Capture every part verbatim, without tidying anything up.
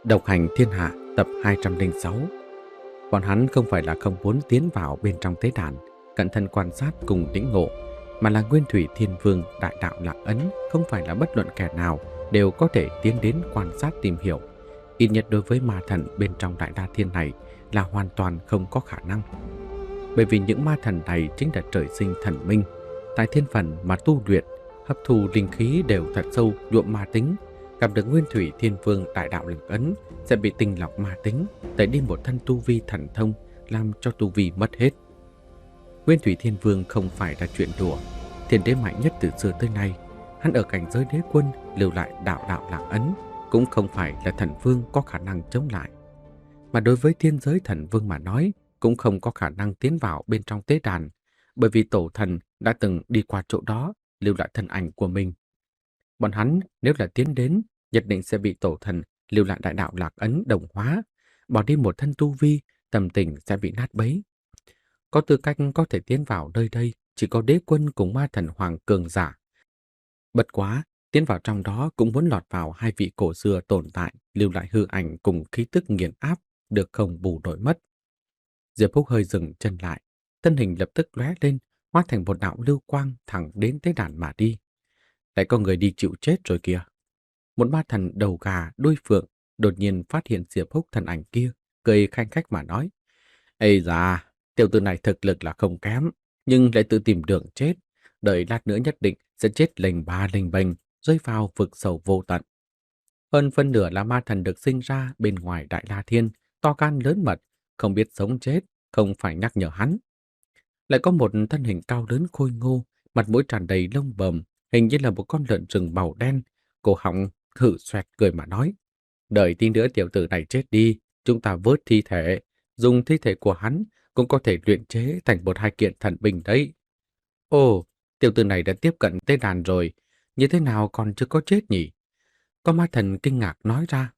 Độc hành thiên hạ tập hai trăm lẻ sáu. Bọn hắn không phải là không muốn tiến vào bên trong tế đàn, cẩn thận quan sát cùng lĩnh ngộ, mà là Nguyên Thủy Thiên Vương đại đạo Lạc Ấn không phải là bất luận kẻ nào đều có thể tiến đến quan sát tìm hiểu. Ít nhất đối với ma thần bên trong Đại La Thiên này là hoàn toàn không có khả năng. Bởi vì những ma thần này chính là trời sinh thần minh, tại thiên phần mà tu luyện, hấp thu linh khí đều thật sâu nhuộm ma tính. Gặp được Nguyên Thủy Thiên Vương đại đạo Lạc Ấn sẽ bị tinh lọc ma tính, tẩy đi một thân tu vi thần thông, làm cho tu vi mất hết. Nguyên Thủy Thiên Vương không phải là chuyện đùa, thiên đế mạnh nhất từ xưa tới nay. Hắn ở cảnh giới đế quân lưu lại đạo đạo Lạc Ấn, cũng không phải là thần vương có khả năng chống lại. Mà đối với thiên giới thần vương mà nói, cũng không có khả năng tiến vào bên trong tế đàn, bởi vì tổ thần đã từng đi qua chỗ đó, lưu lại thân ảnh của mình. Bọn hắn nếu là tiến đến, nhất định sẽ bị tổ thần lưu lại đại đạo Lạc Ấn đồng hóa, bỏ đi một thân tu vi, tâm tình sẽ bị nát bấy. Có tư cách có thể tiến vào nơi đây chỉ có đế quân cùng ma thần hoàng cường giả. Bất quá, tiến vào trong đó cũng muốn lọt vào hai vị cổ xưa tồn tại, lưu lại hư ảnh cùng khí tức nghiền áp, được không bù đổi mất. Diệp Phúc hơi dừng chân lại, thân hình lập tức lóe lên, hóa thành một đạo lưu quang thẳng đến tế đàn mà đi. Lại có người đi chịu chết rồi kìa. Một ma thần đầu gà đuôi phượng đột nhiên phát hiện Diệp Húc thân ảnh kia, cười khanh khách mà nói: "Ây da, tiểu tử này thực lực là không kém, nhưng lại tự tìm đường chết, đợi lát nữa nhất định sẽ chết lềnh ba lềnh bềnh, rơi vào vực sâu vô tận." Hơn phân nửa là ma thần được sinh ra bên ngoài Đại La Thiên, to gan lớn mật, không biết sống chết, không phải nhắc nhở hắn. Lại có một thân hình cao lớn khôi ngô, mặt mũi tràn đầy lông bờm, hình như là một con lợn rừng màu đen, cổ họng hự xoẹt cười mà nói: "Đợi tí nữa tiểu tử này chết đi, chúng ta vớt thi thể, dùng thi thể của hắn cũng có thể luyện chế thành một hai kiện thần binh đấy." Ồ, tiểu tử này đã tiếp cận tế đàn rồi, như thế nào còn chưa có chết nhỉ? Có ma thần kinh ngạc nói ra.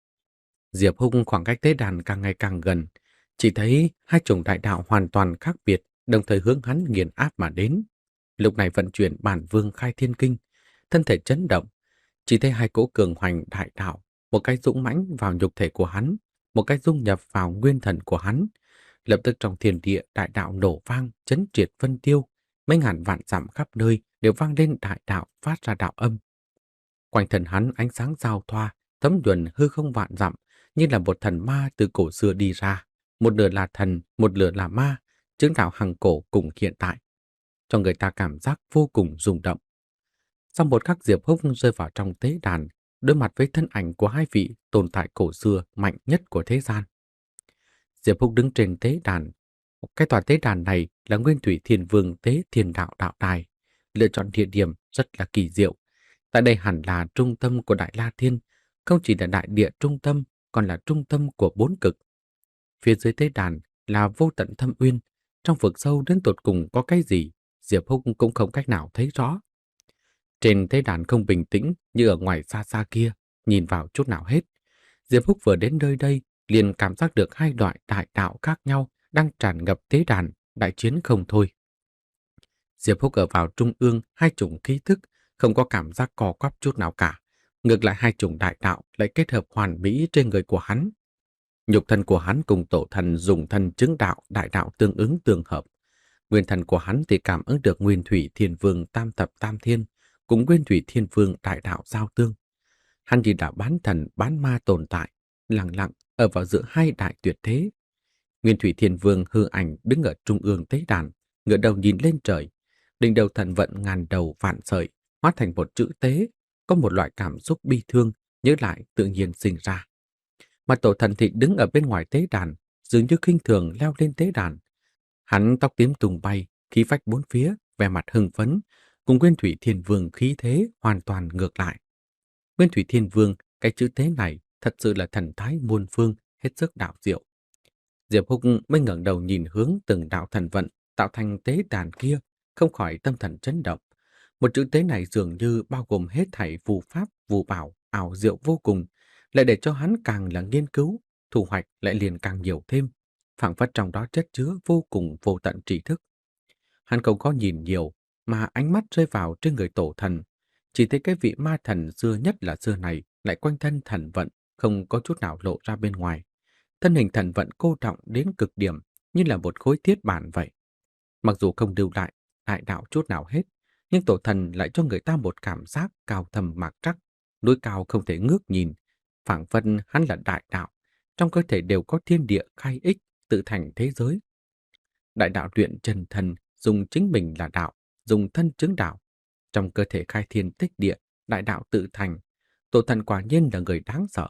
Diệp Hung khoảng cách tế đàn càng ngày càng gần, chỉ thấy hai chủng đại đạo hoàn toàn khác biệt, đồng thời hướng hắn nghiền áp mà đến. Lúc này vận chuyển bản vương khai thiên kinh, thân thể chấn động, chỉ thấy hai cỗ cường hoành đại đạo, một cái dũng mãnh vào nhục thể của hắn, một cái dung nhập vào nguyên thần của hắn. Lập tức trong thiên địa đại đạo nổ vang, chấn triệt vân tiêu, mấy ngàn vạn dặm khắp nơi đều vang lên đại đạo phát ra đạo âm. Quanh thân hắn ánh sáng giao thoa, thấm nhuần hư không vạn dặm, như là một thần ma từ cổ xưa đi ra, một nửa là thần, một nửa là ma, chứng đạo hằng cổ cùng hiện tại, cho người ta cảm giác vô cùng rung động. Sau một khắc, Diệp Húc rơi vào trong tế đàn, đối mặt với thân ảnh của hai vị tồn tại cổ xưa mạnh nhất của thế gian. Diệp Húc đứng trên tế đàn. Cái tòa tế đàn này là Nguyên Thủy Thiên Vương Tế Thiên Đạo Đạo Đài. Lựa chọn địa điểm rất là kỳ diệu. Tại đây hẳn là trung tâm của Đại La Thiên, không chỉ là đại địa trung tâm, còn là trung tâm của bốn cực. Phía dưới tế đàn là vô tận thâm uyên, trong vực sâu đến tột cùng có cái gì, Diệp Húc cũng không cách nào thấy rõ. Trên tế đàn không bình tĩnh như ở ngoài xa xa kia, nhìn vào chút nào hết. Diệp Húc vừa đến nơi đây, liền cảm giác được hai loại đại đạo khác nhau đang tràn ngập tế đàn, đại chiến không thôi. Diệp Húc ở vào trung ương hai chủng khí thức, không có cảm giác co quắp chút nào cả. Ngược lại hai chủng đại đạo lại kết hợp hoàn mỹ trên người của hắn. Nhục thân của hắn cùng tổ thần dùng thân chứng đạo đại đạo tương ứng tương hợp. Nguyên thần của hắn thì cảm ứng được Nguyên Thủy Thiên Vương tam thập tam thiên, cùng Nguyên Thủy Thiên Vương đại đạo giao tương. Hắn chỉ đã bán thần bán ma tồn tại, lặng lặng ở vào giữa hai đại tuyệt thế. Nguyên Thủy Thiên Vương hư ảnh đứng ở trung ương tế đàn, ngửa đầu nhìn lên trời, đỉnh đầu thần vận ngàn đầu vạn sợi, hóa thành một chữ tế, có một loại cảm xúc bi thương nhớ lại tự nhiên sinh ra. Mà tổ thần thì đứng ở bên ngoài tế đàn, dường như khinh thường leo lên tế đàn. Hắn tóc tím tung bay, khí phách bốn phía, vẻ mặt hưng phấn, cùng Nguyên Thủy Thiên Vương khí thế hoàn toàn ngược lại. Nguyên Thủy Thiên Vương, cái chữ tế này thật sự là thần thái muôn phương, hết sức đạo diệu. Diệp Húc mới ngẩng đầu nhìn hướng từng đạo thần vận tạo thành tế đàn kia, không khỏi tâm thần chấn động. Một chữ tế này dường như bao gồm hết thảy phù pháp, phù bảo, ảo diệu vô cùng, lại để cho hắn càng là nghiên cứu, thu hoạch lại liền càng nhiều thêm, phảng phất trong đó chất chứa vô cùng vô tận trí thức. Hắn không có nhìn nhiều, mà ánh mắt rơi vào trên người tổ thần, chỉ thấy cái vị ma thần xưa nhất là xưa này lại quanh thân thần vận, không có chút nào lộ ra bên ngoài. Thân hình thần vận cô đọng đến cực điểm, như là một khối thiết bản vậy. Mặc dù không lưu lại đại đạo chút nào hết, nhưng tổ thần lại cho người ta một cảm giác cao thầm mạc trắc, núi cao không thể ngước nhìn, phảng phất hắn là đại đạo, trong cơ thể đều có thiên địa khai ích, tự thành thế giới. Đại đạo luyện chân thần, dùng chính mình là đạo, dùng thân chứng đạo, trong cơ thể khai thiên tích địa, đại đạo tự thành. Tổ thần quả nhiên là người đáng sợ.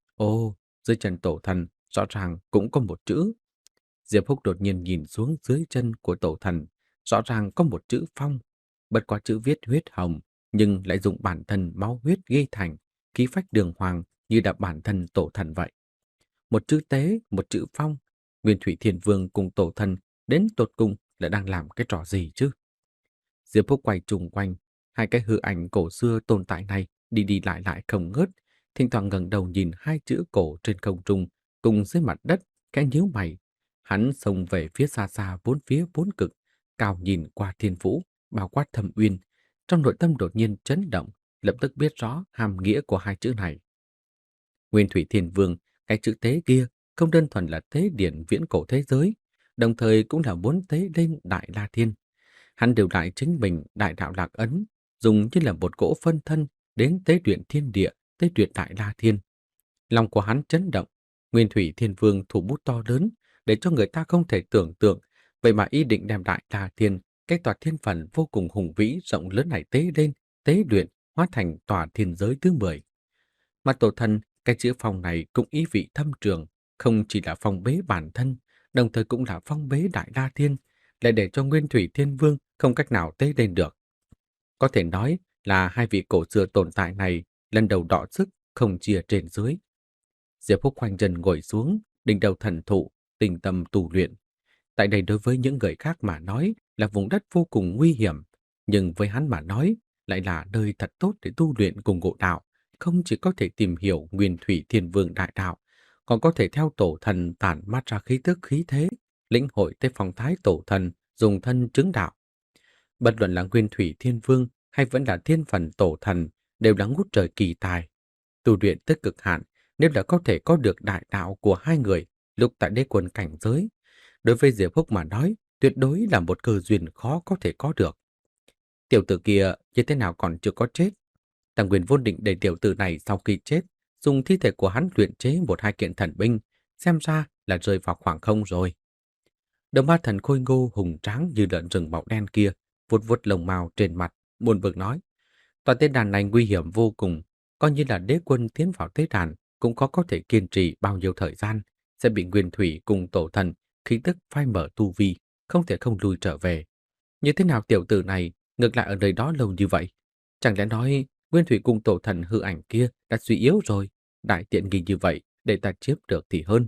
Ô, dưới chân tổ thần rõ ràng cũng có một chữ. Diệp Húc đột nhiên nhìn xuống dưới chân của tổ thần, rõ ràng có một chữ phong, bất quá chữ viết huyết hồng, nhưng lại dùng bản thân máu huyết ghi thành, khí phách đường hoàng như là bản thân tổ thần vậy. Một chữ tế, một chữ phong, Nguyên Thủy Thiên Vương cùng tổ thần đến tột cùng là đang làm cái trò gì chứ? Diệp Húc quay trùng quanh, hai cái hư ảnh cổ xưa tồn tại này đi đi lại lại không ngớt, thỉnh thoảng ngẩng đầu nhìn hai chữ cổ trên không trung cùng dưới mặt đất, cái nhíu mày. Hắn xông về phía xa xa bốn phía bốn cực, cao nhìn qua thiên vũ, bao quát thâm uyên. Trong nội tâm đột nhiên chấn động, lập tức biết rõ hàm nghĩa của hai chữ này. Nguyên Thủy Thiên Vương, cái chữ tế kia không đơn thuần là tế điển viễn cổ thế giới, đồng thời cũng là muốn tế lên Đại La Thiên. Hắn điều lại chính mình đại đạo lạc ấn, dùng như là một cỗ phân thân đến tế luyện thiên địa, tế luyện Đại La Thiên. Lòng của hắn chấn động, Nguyên Thủy Thiên Vương thủ bút to lớn, để cho người ta không thể tưởng tượng, vậy mà ý định đem Đại La Thiên, cái tòa thiên phần vô cùng hùng vĩ rộng lớn này tế lên, tế luyện, hóa thành tòa thiên giới thứ mười. Mà tổ thần, cái chữ phong này cũng ý vị thâm trường, không chỉ là phong bế bản thân, đồng thời cũng là phong bế Đại La Thiên, lại để cho Nguyên Thủy Thiên Vương không cách nào tế lên được. Có thể nói là hai vị cổ xưa tồn tại này lần đầu đọ sức, không chia trên dưới. Diệp Húc khoanh chân ngồi xuống, đỉnh đầu thần thụ, tinh tâm tu luyện. Tại đây đối với những người khác mà nói là vùng đất vô cùng nguy hiểm, nhưng với hắn mà nói lại là nơi thật tốt để tu luyện cùng ngộ đạo. Không chỉ có thể tìm hiểu Nguyên Thủy Thiên Vương đại đạo, còn có thể theo tổ thần tản mát ra khí tức khí thế, lĩnh hội tới phong thái tổ thần, dùng thân chứng đạo. Bất luận là Nguyên Thủy Thiên Vương hay vẫn là thiên phần tổ thần đều là ngút trời kỳ tài. Tu luyện tới cực hạn, nếu đã có thể có được đại đạo của hai người lúc tại đế quân cảnh giới, đối với Diệp Húc mà nói, tuyệt đối là một cơ duyên khó có thể có được. Tiểu tử kia như thế nào còn chưa có chết? Tàng Quyền vốn định để tiểu tử này sau khi chết, dùng thi thể của hắn luyện chế một hai kiện thần binh, xem ra là rơi vào khoảng không rồi. Đồng ma thần khôi ngô hùng tráng như lợn rừng màu đen kia, vuốt vuốt lông mao trên mặt, buồn bực nói: "Toàn tế đàn này nguy hiểm vô cùng, coi như là đế quân tiến vào tế đàn cũng có có thể kiên trì bao nhiêu thời gian, sẽ bị Nguyên Thủy cùng tổ thần khí tức phai mở tu vi, không thể không lui trở về. Như thế nào tiểu tử này ngược lại ở nơi đó lâu như vậy? Chẳng lẽ nói Nguyên Thủy cùng tổ thần hư ảnh kia đã suy yếu rồi, đại tiện nghi như vậy để ta chiếm được thì hơn."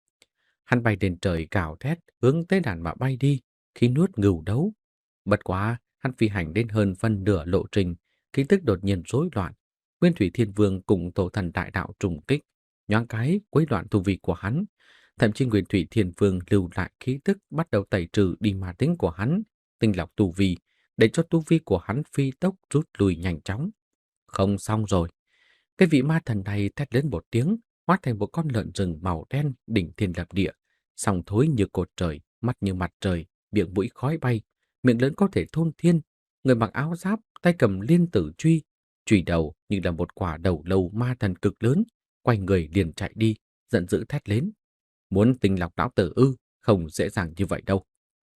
Hắn bay lên trời gào thét, hướng tế đàn mà bay đi, khi nuốt ngưu đấu. Bất quá, hắn phi hành đến hơn phân nửa lộ trình, khí tức đột nhiên rối loạn. Nguyên Thủy Thiên Vương cùng tổ thần đại đạo trùng kích, nhoáng cái quấy loạn tu vi của hắn. Thậm chí Nguyên Thủy Thiên Vương lưu lại khí tức bắt đầu tẩy trừ đi ma tính của hắn, tinh lọc tu vi, để cho tu vi của hắn phi tốc rút lui nhanh chóng. Không xong rồi. Cái vị ma thần này thét lên một tiếng, hóa thành một con lợn rừng màu đen đỉnh thiên lập địa, song thối như cột trời, mắt như mặt trời, miệng mũi khói bay, miệng lớn có thể thôn thiên, người mặc áo giáp, tay cầm liên tử truy, chùy đầu như là một quả đầu lâu ma thần cực lớn, quay người liền chạy đi, giận dữ thét lên: "Muốn tinh lọc lão tử ư? Không dễ dàng như vậy đâu."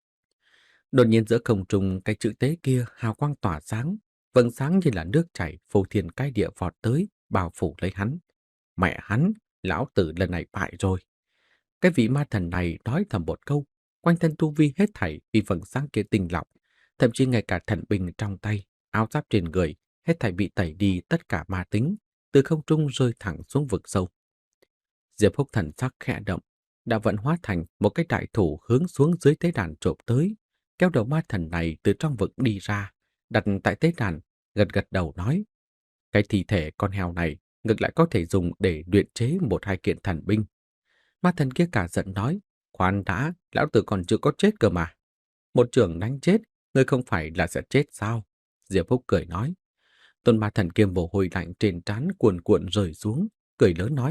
Đột nhiên giữa không trung, cái chữ tế kia hào quang tỏa sáng, vầng sáng như là nước chảy phô thiên cái địa vọt tới, bao phủ lấy hắn. Mẹ hắn, lão tử lần này bại rồi. Cái vị ma thần này nói thầm một câu, quanh thân tu vi hết thảy vì vầng sáng kia tinh lọc, thậm chí ngay cả thần binh trong tay, áo giáp trên người, hết thảy bị tẩy đi tất cả ma tính, từ không trung rơi thẳng xuống vực sâu. Diệp Húc thần sắc khẽ động, đã vận hóa thành một cái đại thủ hướng xuống dưới tế đàn chộp tới, kéo đầu ma thần này từ trong vực đi ra, đặt tại tế đàn, gật gật đầu nói: "Cái thi thể con heo này ngược lại có thể dùng để luyện chế một hai kiện thần binh." Ma thần kia cả giận nói: "Khoan đã, lão tử còn chưa có chết cơ mà." "Một chưởng đánh chết, ngươi không phải là sẽ chết sao?" Diệp Húc cười nói. Tôn ma thần kia mồ hôi lạnh trên trán cuồn cuộn rơi xuống, cười lớn nói: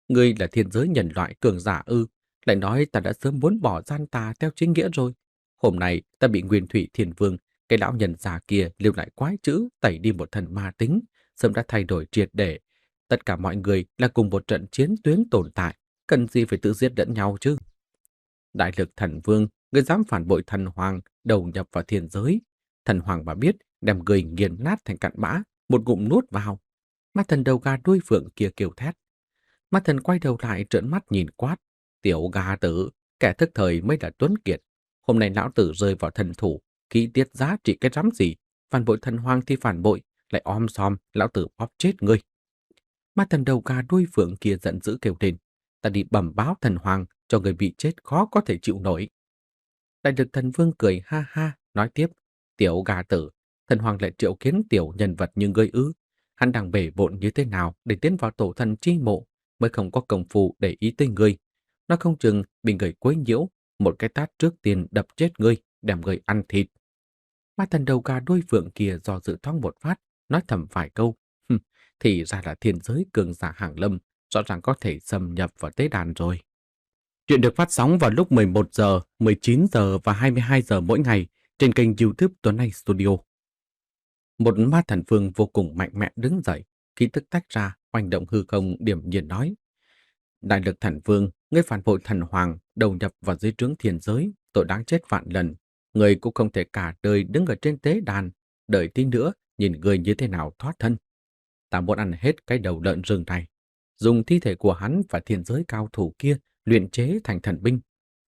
Ngươi là thiên giới nhân loại cường giả ư? Lại nói ta đã sớm muốn bỏ gian tà theo chính nghĩa rồi. Hôm nay ta bị Nguyên Thủy Thiên Vương, cái lão nhân già kia lưu lại quái chữ tẩy đi một thần ma tính, sớm đã thay đổi triệt để. Tất cả mọi người là cùng một trận chiến tuyến tồn tại, cần gì phải tự giết lẫn nhau chứ? Đại lực thần vương, ngươi dám phản bội thần hoàng, đầu nhập vào thiên giới. Thần hoàng mà biết, đem người nghiền nát thành cặn bã, một ngụm nuốt vào. Ma thần đầu gà đuôi phượng kia kêu thét. Ma thần quay đầu lại trợn mắt nhìn quát. Tiểu gà tử, kẻ thức thời mới là tuấn kiệt. Hôm nay lão tử rơi vào thần thủ, kỹ tiết giá trị cái rắm gì. Phản bội thần hoàng thì phản bội, lại om xòm, lão tử bóp chết ngươi. Ma thần đầu gà đuôi phượng kia giận dữ kêu lên. Ta đi bẩm báo thần hoàng, cho người bị chết khó có thể chịu nổi. Đại lực thần vương cười ha ha, nói tiếp. Tiểu gà tử, thần hoàng lại triệu kiến tiểu nhân vật như ngươi ư. Hắn đang bể bộn như thế nào để tiến vào tổ thần chi mộ, mới không có công phu để ý tới ngươi. Nó không chừng bị người quấy nhiễu, một cái tát trước tiên đập chết ngươi, đem ngươi ăn thịt. Ma thần đầu gà đuôi phượng kia do dự thoáng một phát, nói thầm vài câu. Hừm, thì ra là thiên giới cường giả hàng lâm, rõ ràng có thể xâm nhập vào tế đàn rồi. Chuyện được phát sóng vào lúc mười một giờ, mười chín giờ và hai mươi hai giờ mỗi ngày trên kênh YouTube Tuấn Anh Studio. Một ma thần vương vô cùng mạnh mẽ đứng dậy, khí tức tách ra, oanh động hư không điểm nhiên nói. Đại lực thần vương, ngươi phản bội thần hoàng, đầu nhập vào dưới trướng thiên giới, tội đáng chết vạn lần. Ngươi cũng không thể cả đời đứng ở trên tế đàn, đợi tí nữa nhìn ngươi như thế nào thoát thân. Ta muốn ăn hết cái đầu lợn rừng này, dùng thi thể của hắn và thiên giới cao thủ kia luyện chế thành thần binh.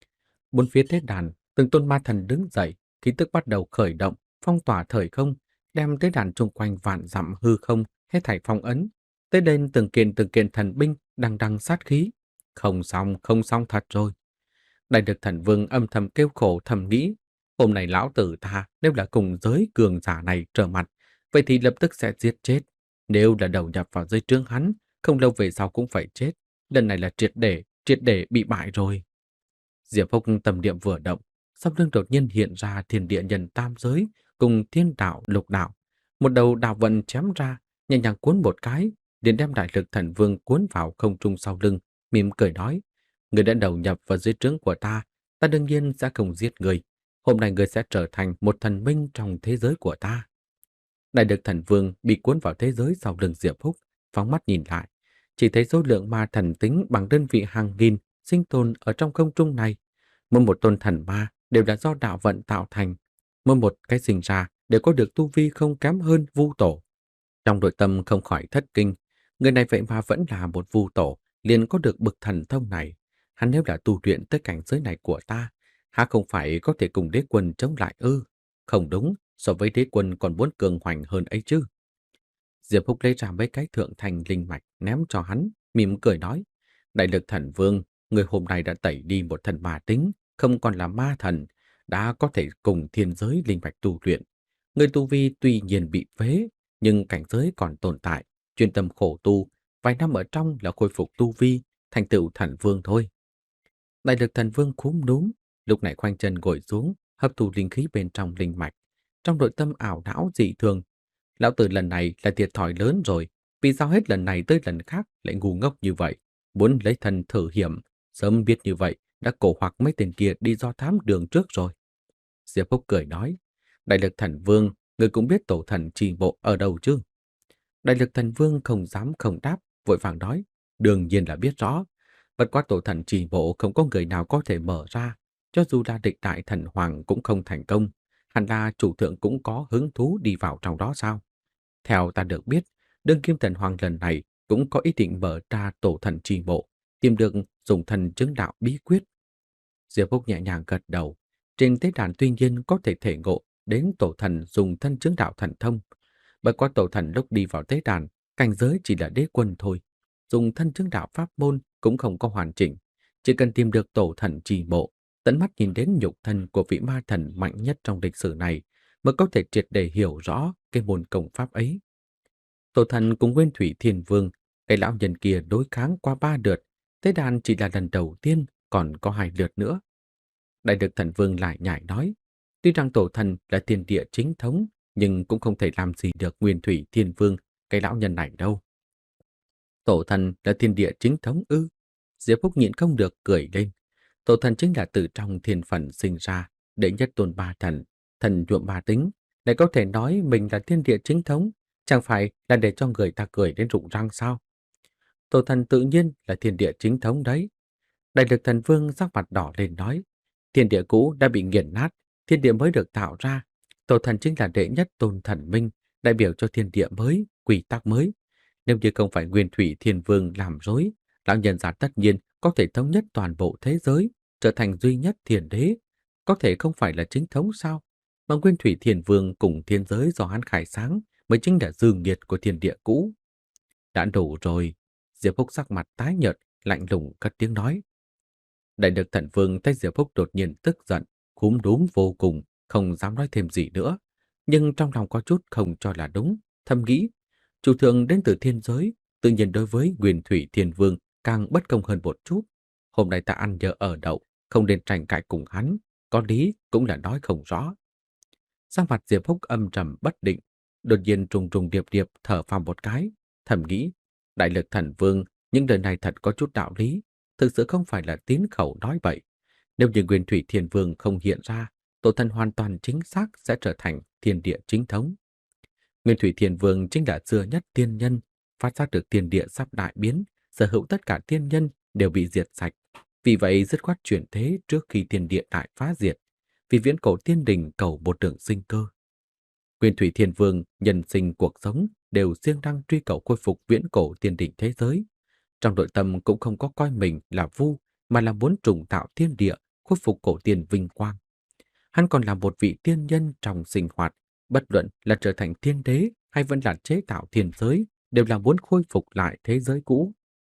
Bốn phía tế đàn, từng tôn ma thần đứng dậy, khí tức bắt đầu khởi động, phong tỏa thời không, đem tế đàn chung quanh vạn dặm hư không hết thảy phong ấn. Tới đến từng kiện từng kiện thần binh đằng đằng sát khí. Không xong, không xong thật rồi. Đại lực thần vương âm thầm kêu khổ thầm nghĩ, hôm nay lão tử ta nếu là cùng giới cường giả này trở mặt, vậy thì lập tức sẽ giết chết. Nếu là đầu nhập vào dưới trướng hắn, không lâu về sau cũng phải chết. Lần này là triệt để, triệt để bị bại rồi. Diệp Phúc tâm niệm vừa động, sau lưng đột nhiên hiện ra thiên địa nhân tam giới cùng thiên đạo lục đạo. Một đầu đạo vận chém ra, nhẹ nhàng cuốn một cái, liền đem đại lực thần vương cuốn vào không trung sau lưng, mỉm cười nói: Người đã đầu nhập vào dưới trướng của ta, ta đương nhiên sẽ không giết người. Hôm nay người sẽ trở thành một thần minh trong thế giới của ta. Đại lực thần vương bị cuốn vào thế giới sau lưng Diệp Phúc, phóng mắt nhìn lại, chỉ thấy số lượng ma thần tính bằng đơn vị hàng nghìn sinh tồn ở trong không trung này. Mỗi một tôn thần ma đều là do đạo vận tạo thành, mỗi một cái sinh ra đều có được tu vi không kém hơn vu tổ. Trong nội tâm không khỏi thất kinh, người này vậy mà vẫn là một vu tổ, liền có được bậc thần thông này. Hắn nếu là tu luyện tới cảnh giới này của ta, há không phải có thể cùng đế quân chống lại ư? Không đúng, so với đế quân còn muốn cường hoành hơn ấy chứ. Diệp Phúc lấy ra mấy cái thượng thành linh mạch ném cho hắn, mỉm cười nói: Đại lực thần vương, người hôm nay đã tẩy đi một thần ma tính, không còn là ma thần, đã có thể cùng thiên giới linh mạch tu luyện. Người tu vi tuy nhiên bị phế, nhưng cảnh giới còn tồn tại, chuyên tâm khổ tu, vài năm ở trong là khôi phục tu vi, thành tựu thần vương thôi. Đại lực thần vương cúm núm, lúc này khoanh chân ngồi xuống, hấp thu linh khí bên trong linh mạch. Trong nội tâm ảo não dị thường, lão tử lần này là thiệt thòi lớn rồi, vì sao hết lần này tới lần khác lại ngu ngốc như vậy, muốn lấy thân thử hiểm, sớm biết như vậy đã cổ hoặc mấy tên kia đi do thám đường trước rồi. Diệp Phúc cười nói: Đại lực thần vương, người cũng biết tổ thần trì bộ ở đâu chứ? Đại lực thần vương không dám không đáp, vội vàng nói: Đương nhiên là biết rõ. Bất quá tổ thần trì bộ không có người nào có thể mở ra, cho dù là địch đại thần hoàng cũng không thành công. Hẳn là chủ thượng cũng có hứng thú đi vào trong đó sao? Theo ta được biết, đương kim thần hoàng lần này cũng có ý định mở ra tổ thần trì bộ, tìm được dùng thần chứng đạo bí quyết. Diệp Phúc nhẹ nhàng gật đầu. Trên tế đàn tuy nhiên có thể thể ngộ đến tổ thần dùng thân chứng đạo thần thông. Bởi qua tổ thần lúc đi vào tế đàn, cảnh giới chỉ là đế quân thôi. Dùng thân chứng đạo pháp môn cũng không có hoàn chỉnh. Chỉ cần tìm được tổ thần trì bộ, tận mắt nhìn đến nhục thân của vị ma thần mạnh nhất trong lịch sử này, mới có thể triệt để hiểu rõ cái môn công pháp ấy. Tổ thần cùng Nguyên Thủy Thiên Vương, cái lão nhân kia đối kháng qua ba lượt, tế đàn chỉ là lần đầu tiên, còn có hai lượt nữa. Đại lực thần vương lại nhảy nói: Tuy rằng tổ thần là thiên địa chính thống, nhưng cũng không thể làm gì được Nguyên Thủy Thiên Vương, cái lão nhân này đâu. Tổ thần là thiên địa chính thống ư? Diệp Phúc nhịn không được cười lên. Tổ thần chính là từ trong thiên phần sinh ra, đệ nhất tôn ba thần, thần nhuộm ba tính, lại có thể nói mình là thiên địa chính thống, chẳng phải là để cho người ta cười đến rụng răng sao? Tổ thần tự nhiên là thiên địa chính thống đấy. Đại lực thần vương sắc mặt đỏ lên nói, thiên địa cũ đã bị nghiền nát, thiên địa mới được tạo ra. Tổ thần chính là đệ nhất tôn thần minh, đại biểu cho thiên địa mới, quy tắc mới. Nếu như không phải Nguyên Thủy Thiên Vương làm rối, lão nhân gia tất nhiên có thể thống nhất toàn bộ thế giới, trở thành duy nhất thiên đế. Có thể không phải là chính thống sao? Mà Nguyên Thủy Thiên Vương cùng thiên giới do hắn khai sáng mới chính là dư nghiệt của thiên địa cũ. Đã đủ rồi. Diệp Phúc sắc mặt tái nhợt, lạnh lùng cất tiếng nói. Đại lực thần vương thấy Diệp Phúc đột nhiên tức giận, cúm núm vô cùng, không dám nói thêm gì nữa. Nhưng trong lòng có chút không cho là đúng, thầm nghĩ. Chủ thượng đến từ thiên giới, tự nhiên đối với Nguyên Thủy Thiên Vương càng bất công hơn một chút. Hôm nay ta ăn nhờ ở đậu, không nên tranh cãi cùng hắn, có lý cũng là nói không rõ. Sang mặt Diệp Phúc âm trầm bất định, đột nhiên trùng trùng điệp điệp thở phào một cái, thầm nghĩ, đại lực thần vương, những lời này thật có chút đạo lý, thực sự không phải là tín khẩu nói bậy. Nếu như Nguyên Thủy Thiên Vương không hiện ra, tổ thần hoàn toàn chính xác sẽ trở thành thiên địa chính thống. Nguyên Thủy Thiên Vương chính là xưa nhất tiên nhân, phát giác được thiên địa sắp đại biến, sở hữu tất cả tiên nhân đều bị diệt sạch. Vì vậy dứt khoát chuyển thế trước khi thiên địa đại phá diệt, vì viễn cổ tiên đình cầu một đường sinh cơ. Nguyên Thủy Thiên Vương nhân sinh cuộc sống đều siêng năng truy cầu khôi phục viễn cổ tiên đình thế giới. Trong nội tâm cũng không có coi mình là vu, mà là muốn trùng tạo thiên địa, khôi phục cổ tiên vinh quang. Hắn còn là một vị tiên nhân trong sinh hoạt, bất luận là trở thành thiên đế hay vẫn là chế tạo thiên giới, đều là muốn khôi phục lại thế giới cũ.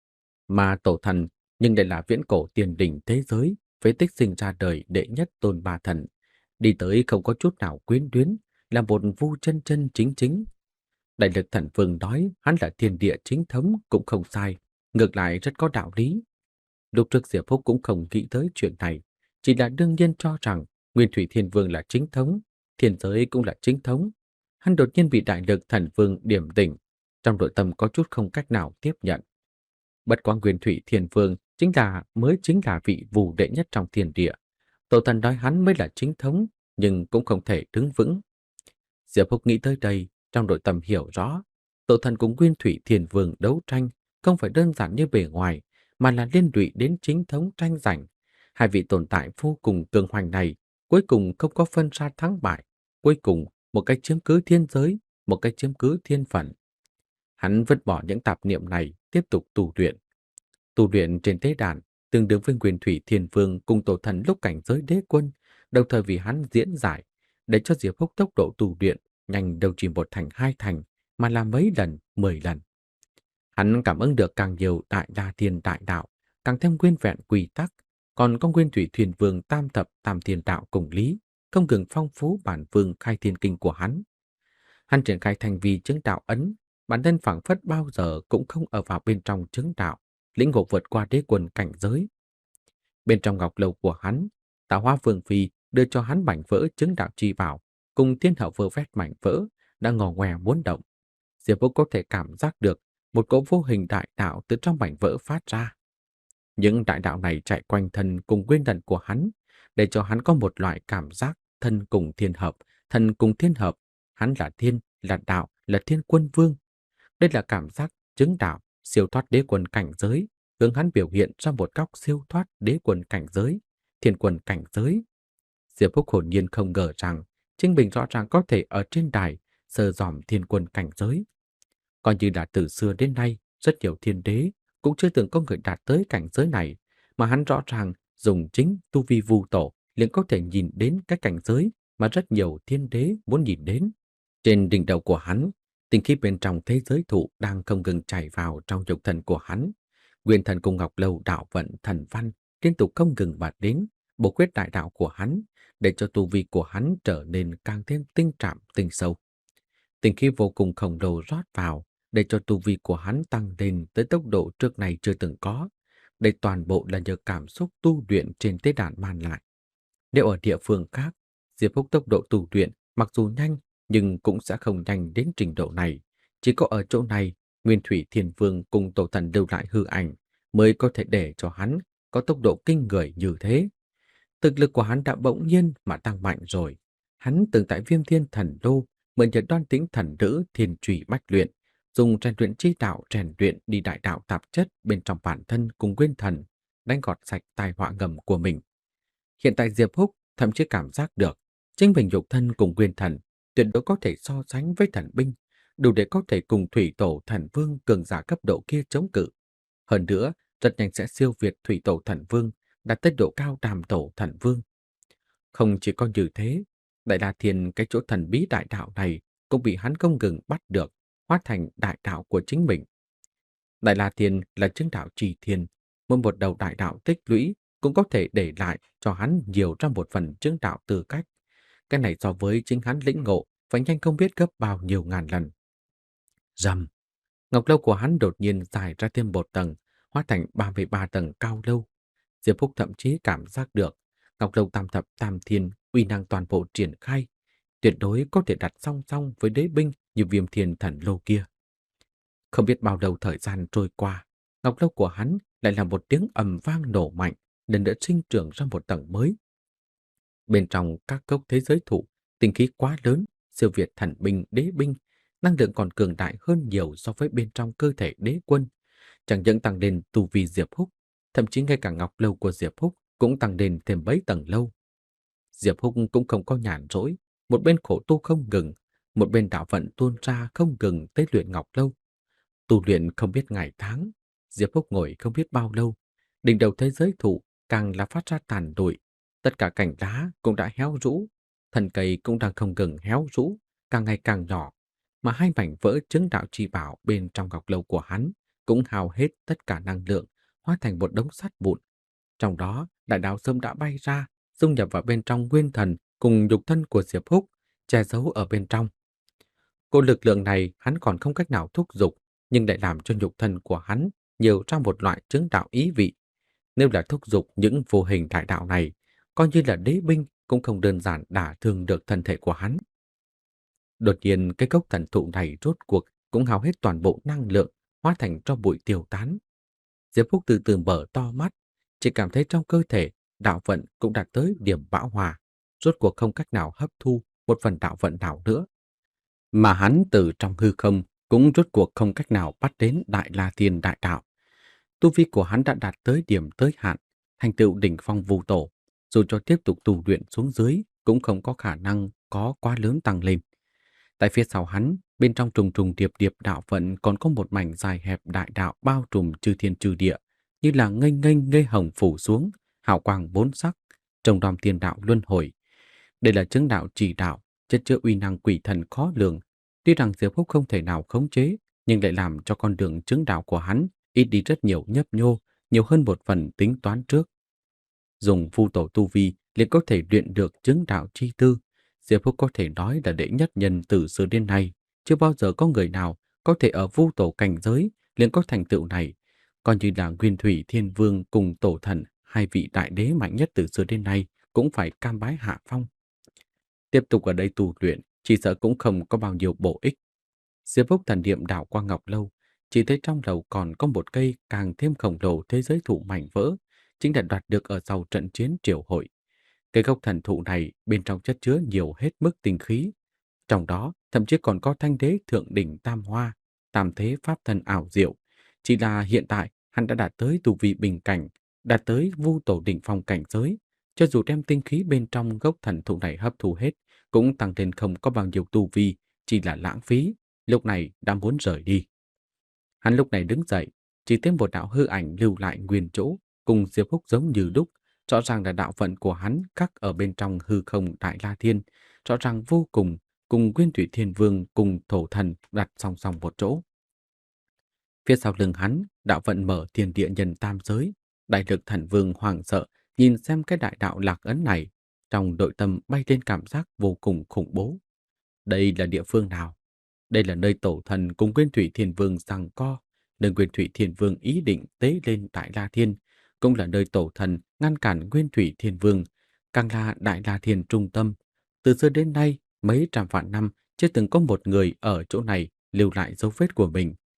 Mà tổ thần, nhưng lại là viễn cổ tiên đình thế giới, phế tích sinh ra đời đệ nhất tôn ba thần, đi tới không có chút nào quyến luyến, là một vu chân chân chính chính. Đại lực thần vương nói hắn là thiên địa chính thống cũng không sai, ngược lại rất có đạo lý. Lúc trước Diệp Phúc cũng không nghĩ tới chuyện này, chỉ là đương nhiên cho rằng Nguyên Thủy Thiên Vương là chính thống, thiên giới cũng là chính thống. Hắn đột nhiên bị đại lực thần vương điểm tỉnh, trong nội tâm có chút không cách nào tiếp nhận. Bất quá Nguyên Thủy Thiên Vương chính là mới chính là vị vù đệ nhất trong thiên địa. Tổ thần nói hắn mới là chính thống, nhưng cũng không thể đứng vững. Diệp Phúc nghĩ tới đây, trong nội tâm hiểu rõ, tổ thần cùng Nguyên Thủy Thiên Vương đấu tranh không phải đơn giản như bề ngoài, mà là liên lụy đến chính thống tranh giành. Hai vị tồn tại vô cùng cường hoành này, cuối cùng không có phân ra thắng bại, cuối cùng một cái chiếm cứ thiên giới, một cái chiếm cứ thiên phận. Hắn vứt bỏ những tạp niệm này, tiếp tục tu luyện. Tu luyện trên tế đàn, tương đương với Nguyên Thủy Thiên Vương cùng tổ thần lúc cảnh giới đế quân, đồng thời vì hắn diễn giải, để cho Diệp Phúc tốc độ tu luyện nhanh đâu chỉ một thành hai thành, mà là mấy lần, mười lần. Hắn cảm ứng được càng nhiều đại đa thiên đại đạo, càng thêm nguyên vẹn quy tắc, còn có Nguyên Thủy Thiên Vương tam thập tam thiên đạo cùng lý, không ngừng phong phú bản vương khai thiên kinh của hắn. Hắn triển khai thành vi chứng đạo ấn, bản thân phảng phất bao giờ cũng không ở vào bên trong chứng đạo, lĩnh ngộ vượt qua đế quân cảnh giới. Bên trong ngọc lầu của hắn, Tạo Hóa Vương Phi đưa cho hắn mảnh vỡ chứng đạo chi bảo, cùng thiên hậu vơ vét mảnh vỡ, đã ngò ngoe muốn động. Diệp Vũ có thể cảm giác được một cỗ vô hình đại đạo từ trong mảnh vỡ phát ra. Những đại đạo này chạy quanh thân cùng nguyên thần của hắn, để cho hắn có một loại cảm giác thân cùng thiên hợp, thần cùng thiên hợp, hắn là thiên, là đạo, là thiên quân vương. Đây là cảm giác chứng đạo, siêu thoát đế quân cảnh giới, hướng hắn biểu hiện ra một góc siêu thoát đế quân cảnh giới, thiên quân cảnh giới. Diệp Phúc hồn nhiên không ngờ rằng chính mình rõ ràng có thể ở trên đài sờ dòm thiên quân cảnh giới. Coi như là từ xưa đến nay, rất nhiều thiên đế cũng chưa từng có người đạt tới cảnh giới này, mà hắn rõ ràng dùng chính tu vi vu tổ liền có thể nhìn đến cái cảnh giới mà rất nhiều thiên đế muốn nhìn đến. Trên đỉnh đầu của hắn, tinh khí bên trong thế giới thụ đang không ngừng chảy vào trong nhục thần của hắn. Nguyên thần cùng Ngọc Lâu đạo vận thần văn liên tục không ngừng bạt đến, bổ quyết đại đạo của hắn, để cho tu vi của hắn trở nên càng thêm tinh trạm tinh sâu. Tinh khí vô cùng khổng lồ rót vào, để cho tu vi của hắn tăng lên tới tốc độ trước này chưa từng có. Đây toàn bộ là nhờ cảm xúc tu luyện trên tế đàn mang lại. Nếu ở địa phương khác, Diệp Phúc tốc độ tu luyện mặc dù nhanh, nhưng cũng sẽ không nhanh đến trình độ này. Chỉ có ở chỗ này Nguyên Thủy Thiên Vương cùng tổ thần lưu lại hư ảnh mới có thể để cho hắn có tốc độ kinh người như thế. Thực lực của hắn đã bỗng nhiên mà tăng mạnh rồi. Hắn từng tại Viêm Thiên Thần Lô mượn nhờ Đoan Tĩnh Thần Nữ Thiên Trùy Bách Luyện, dùng rèn luyện chi đạo rèn luyện đi đại đạo tạp chất bên trong bản thân cùng nguyên thần, đánh gọt sạch tai họa ngầm của mình. Hiện tại Diệp Húc thậm chí cảm giác được chính mình nhục thân cùng nguyên thần tuyệt đối có thể so sánh với thần binh, đủ để có thể cùng Thủy Tổ Thần Vương cường giả cấp độ kia chống cự. Hơn nữa, rất nhanh sẽ siêu việt Thủy Tổ Thần Vương, đạt tới độ cao Đàm Tổ Thần Vương. Không chỉ có như thế, Đại La Thiên cái chỗ thần bí đại đạo này cũng bị hắn không ngừng bắt được, hóa thành đại đạo của chính mình. Đại La Thiên là chứng đạo trì thiên, mỗi một đầu đại đạo tích lũy cũng có thể để lại cho hắn nhiều trong một phần chứng đạo tư cách. Cái này so với chính hắn lĩnh ngộ phải nhanh không biết gấp bao nhiêu ngàn lần. Rầm, ngọc lâu của hắn đột nhiên dài ra thêm một tầng, hóa thành ba mươi ba tầng cao lâu. Diệp Phúc thậm chí cảm giác được ngọc lâu tam thập tam thiên uy năng toàn bộ triển khai, tuyệt đối có thể đặt song song với đế binh như Viêm Thiên Thần Lô kia. Không biết bao lâu thời gian trôi qua, ngọc lâu của hắn lại là một tiếng ầm vang nổ mạnh, lần nữa sinh trưởng ra một tầng mới. Bên trong các cốc thế giới thụ, tinh khí quá lớn, siêu việt thần binh, đế binh, năng lượng còn cường đại hơn nhiều so với bên trong cơ thể đế quân. Chẳng những tăng lên tu vi Diệp Húc, thậm chí ngay cả ngọc lâu của Diệp Húc cũng tăng lên thêm mấy tầng lâu. Diệp Húc cũng không có nhàn rỗi, một bên khổ tu không ngừng, một bên đạo vận tuôn ra không ngừng tế luyện ngọc lâu. Tu luyện không biết ngày tháng, Diệp Húc ngồi không biết bao lâu, đỉnh đầu thế giới thụ càng là phát ra tàn lụi, tất cả cành lá cũng đã héo rũ, thân cây cũng đang không ngừng héo rũ, càng ngày càng nhỏ, mà hai mảnh vỡ chứng đạo chi bảo bên trong ngọc lâu của hắn cũng hao hết tất cả năng lượng, hóa thành một đống sắt vụn. Trong đó, đại đạo sớm đã bay ra, dung nhập vào bên trong nguyên thần cùng nhục thân của Diệp Húc, che giấu ở bên trong. Cô lực lượng này hắn còn không cách nào thúc giục, nhưng lại làm cho nhục thân của hắn nhiều ra một loại chứng đạo ý vị. Nếu là thúc giục những vô hình đại đạo này, coi như là đế binh cũng không đơn giản đả thương được thân thể của hắn. Đột nhiên cái gốc thần thụ này rốt cuộc cũng hao hết toàn bộ năng lượng, hóa thành tro bụi tiêu tán. Diệp Phúc từ từ mở to mắt, chỉ cảm thấy trong cơ thể đạo vận cũng đạt tới điểm bão hòa, rốt cuộc không cách nào hấp thu một phần đạo vận nào nữa. Mà hắn từ trong hư không cũng rốt cuộc không cách nào bắt đến Đại La Thiên đại đạo. Tu vi của hắn đã đạt tới điểm tới hạn, thành tựu đỉnh phong vu tổ, dù cho tiếp tục tu luyện xuống dưới cũng không có khả năng có quá lớn tăng lên. Tại phía sau hắn, bên trong trùng trùng điệp điệp đạo vận còn có một mảnh dài hẹp đại đạo bao trùm chư thiên chư địa, như là nghênh nghênh ngây hồng phủ xuống, hào quang bốn sắc, trông đom thiên đạo luân hồi. Đây là chứng đạo chỉ đạo, chất chứa uy năng quỷ thần khó lường. Tuy rằng Diệp Húc không thể nào khống chế, nhưng lại làm cho con đường chứng đạo của hắn ít đi rất nhiều nhấp nhô, nhiều hơn một phần tính toán trước. Dùng vu tổ tu vi liền có thể luyện được chứng đạo chi tư. Diệp Húc có thể nói là đệ nhất nhân từ xưa đến nay, chưa bao giờ có người nào có thể ở vu tổ cảnh giới liền có thành tựu này, coi như là Nguyên Thủy Thiên Vương cùng tổ thần, hai vị đại đế mạnh nhất từ xưa đến nay cũng phải cam bái hạ phong. Tiếp tục ở đây tu luyện, chỉ sợ cũng không có bao nhiêu bổ ích. Diệp Húc thần niệm đảo qua ngọc lâu, chỉ thấy trong lầu còn có một cây càng thêm khổng lồ thế giới thụ mảnh vỡ, chính là đoạt được ở sau trận chiến triều hội. Cây gốc thần thụ này bên trong chất chứa nhiều hết mức tinh khí, trong đó thậm chí còn có thanh đế thượng đỉnh tam hoa, tam thế pháp thân ảo diệu. Chỉ là hiện tại hắn đã đạt tới tu vi bình cảnh, đạt tới vu tổ đỉnh phong cảnh giới, cho dù đem tinh khí bên trong gốc thần thụ này hấp thu hết, cũng tăng lên không có bao nhiêu tu vi, chỉ là lãng phí, lúc này đã muốn rời đi. Hắn lúc này đứng dậy, chỉ thêm một đạo hư ảnh lưu lại nguyên chỗ, cùng Diệp Húc giống như lúc, rõ ràng là đạo vận của hắn khắc ở bên trong hư không Đại La Thiên, rõ ràng vô cùng, cùng Nguyên Thủy Thiên Vương cùng thổ thần đặt song song một chỗ. Phía sau lưng hắn, đạo vận mở thiên địa nhân tam giới, đại lực thần vương hoảng sợ nhìn xem cái đại đạo lạc ấn này, trong nội tâm bay lên cảm giác vô cùng khủng bố. Đây là địa phương nào? Đây là nơi tổ thần cùng Nguyên Thủy Thiên Vương giằng co, nơi Nguyên Thủy Thiên Vương ý định tế lên Đại La Thiên, cũng là nơi tổ thần ngăn cản Nguyên Thủy Thiên Vương, càng là Đại La Thiên trung tâm. Từ xưa đến nay, mấy trăm vạn năm chưa từng có một người ở chỗ này lưu lại dấu vết của mình.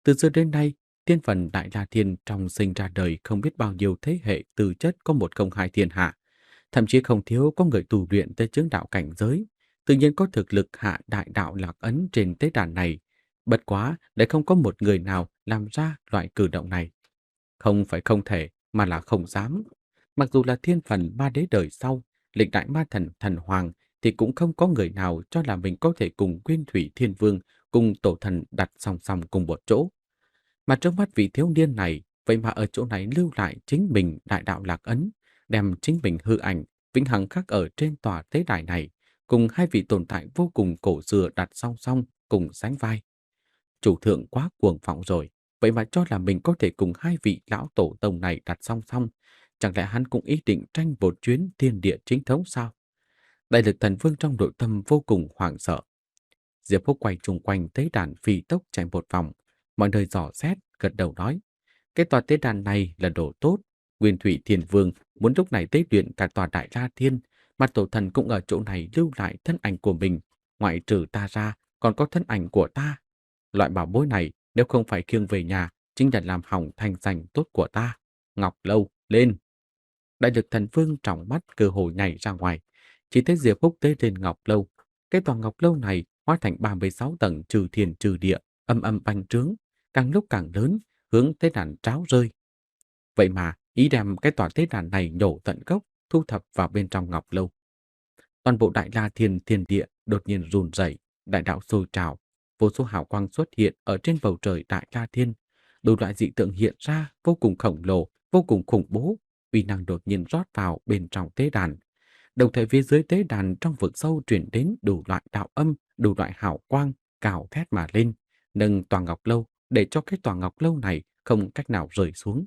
Từ xưa đến nay, thiên phần Đại La Thiên trong sinh ra đời không biết bao nhiêu thế hệ từ chất có một không hai thiên hạ. Thậm chí không thiếu có người tu luyện tới chứng đạo cảnh giới, tự nhiên có thực lực hạ đại đạo lạc ấn trên tế đàn này. Bất quá, lại không có một người nào làm ra loại cử động này. Không phải không thể, mà là không dám. Mặc dù là thiên phần ma đế đời sau, lịch đại ma thần thần hoàng, thì cũng không có người nào cho là mình có thể cùng Nguyên Thủy Thiên Vương, cùng tổ thần đặt song song cùng một chỗ. Mà trước mắt vị thiếu niên này, vậy mà ở chỗ này lưu lại chính mình đại đạo lạc ấn, đem chính mình hư ảnh, vĩnh hằng khắc ở trên tòa tế đài này, cùng hai vị tồn tại vô cùng cổ xưa đặt song song, cùng sánh vai. Chủ thượng quá cuồng vọng rồi, vậy mà cho là mình có thể cùng hai vị lão tổ tông này đặt song song. Chẳng lẽ hắn cũng ý định tranh một chuyến thiên địa chính thống sao? Đại lực thần vương trong nội tâm vô cùng hoảng sợ. Diệp Húc quay chung quanh tế đàn phi tốc chạy một vòng, mọi nơi dò xét, gật đầu nói. Cái tòa tế đàn này là đồ tốt. Nguyên Thủy Thiên Vương muốn lúc này tế luyện cả tòa Đại La Thiên, mà tổ thần cũng ở chỗ này lưu lại thân ảnh của mình. Ngoại trừ ta ra, còn có thân ảnh của ta. Loại bảo bối này nếu không phải khiêng về nhà, chính là làm hỏng thanh danh tốt của ta. Ngọc Lâu, lên! Đại lực thần vương trọng mắt cơ hồ nhảy ra ngoài. Chỉ thấy Diệp Húc tế lên Ngọc Lâu. Cái tòa Ngọc Lâu này hóa thành ba mươi sáu tầng trừ thiên trừ địa, âm âm bành trướng, càng lúc càng lớn, hướng tế đàn tráo rơi. Vậy mà, ý đem cái tòa tế đàn này nhổ tận gốc, thu thập vào bên trong Ngọc Lâu. Toàn bộ Đại La Thiên thiên địa đột nhiên run rẩy, đại đạo sôi trào, vô số hào quang xuất hiện ở trên bầu trời Đại La Thiên, đủ loại dị tượng hiện ra vô cùng khổng lồ, vô cùng khủng bố, uy năng đột nhiên rót vào bên trong tế đàn. Đồng thời phía dưới tế đàn trong vực sâu truyền đến đủ loại đạo âm, đủ loại hào quang, cào thét mà lên, nâng tòa Ngọc Lâu để cho cái tòa Ngọc Lâu này không cách nào rơi xuống.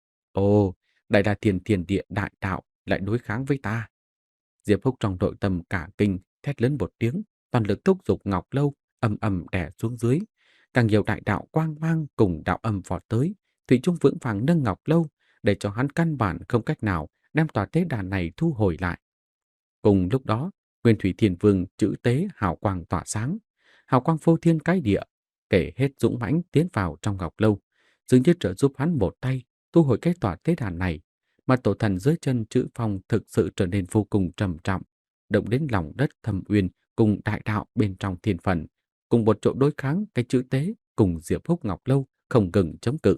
Ồ, Đại La Thiên thiên địa đại đạo lại đối kháng với ta. Diệp Húc trong nội tâm cả kinh, thét lớn một tiếng, toàn lực thúc giục Ngọc Lâu, ầm ầm đè xuống dưới. Càng nhiều đại đạo quang mang cùng đạo âm vọt tới, thủy chung vững vàng nâng Ngọc Lâu, để cho hắn căn bản không cách nào đem tòa tế đàn này thu hồi lại. Cùng lúc đó, Nguyên Thủy Thiên Vương chữ tế hào quang tỏa sáng, hào quang phô thiên cái địa, kể hết dũng mãnh tiến vào trong Ngọc Lâu, dường như trợ giúp hắn một tay thu hồi cái tòa tế đàn này, mà tổ thần dưới chân chữ phong thực sự trở nên vô cùng trầm trọng, động đến lòng đất thâm uyên cùng đại đạo bên trong thiên phần, cùng một chỗ đối kháng cái chữ tế cùng Diệp Húc Ngọc Lâu không ngừng chống cự.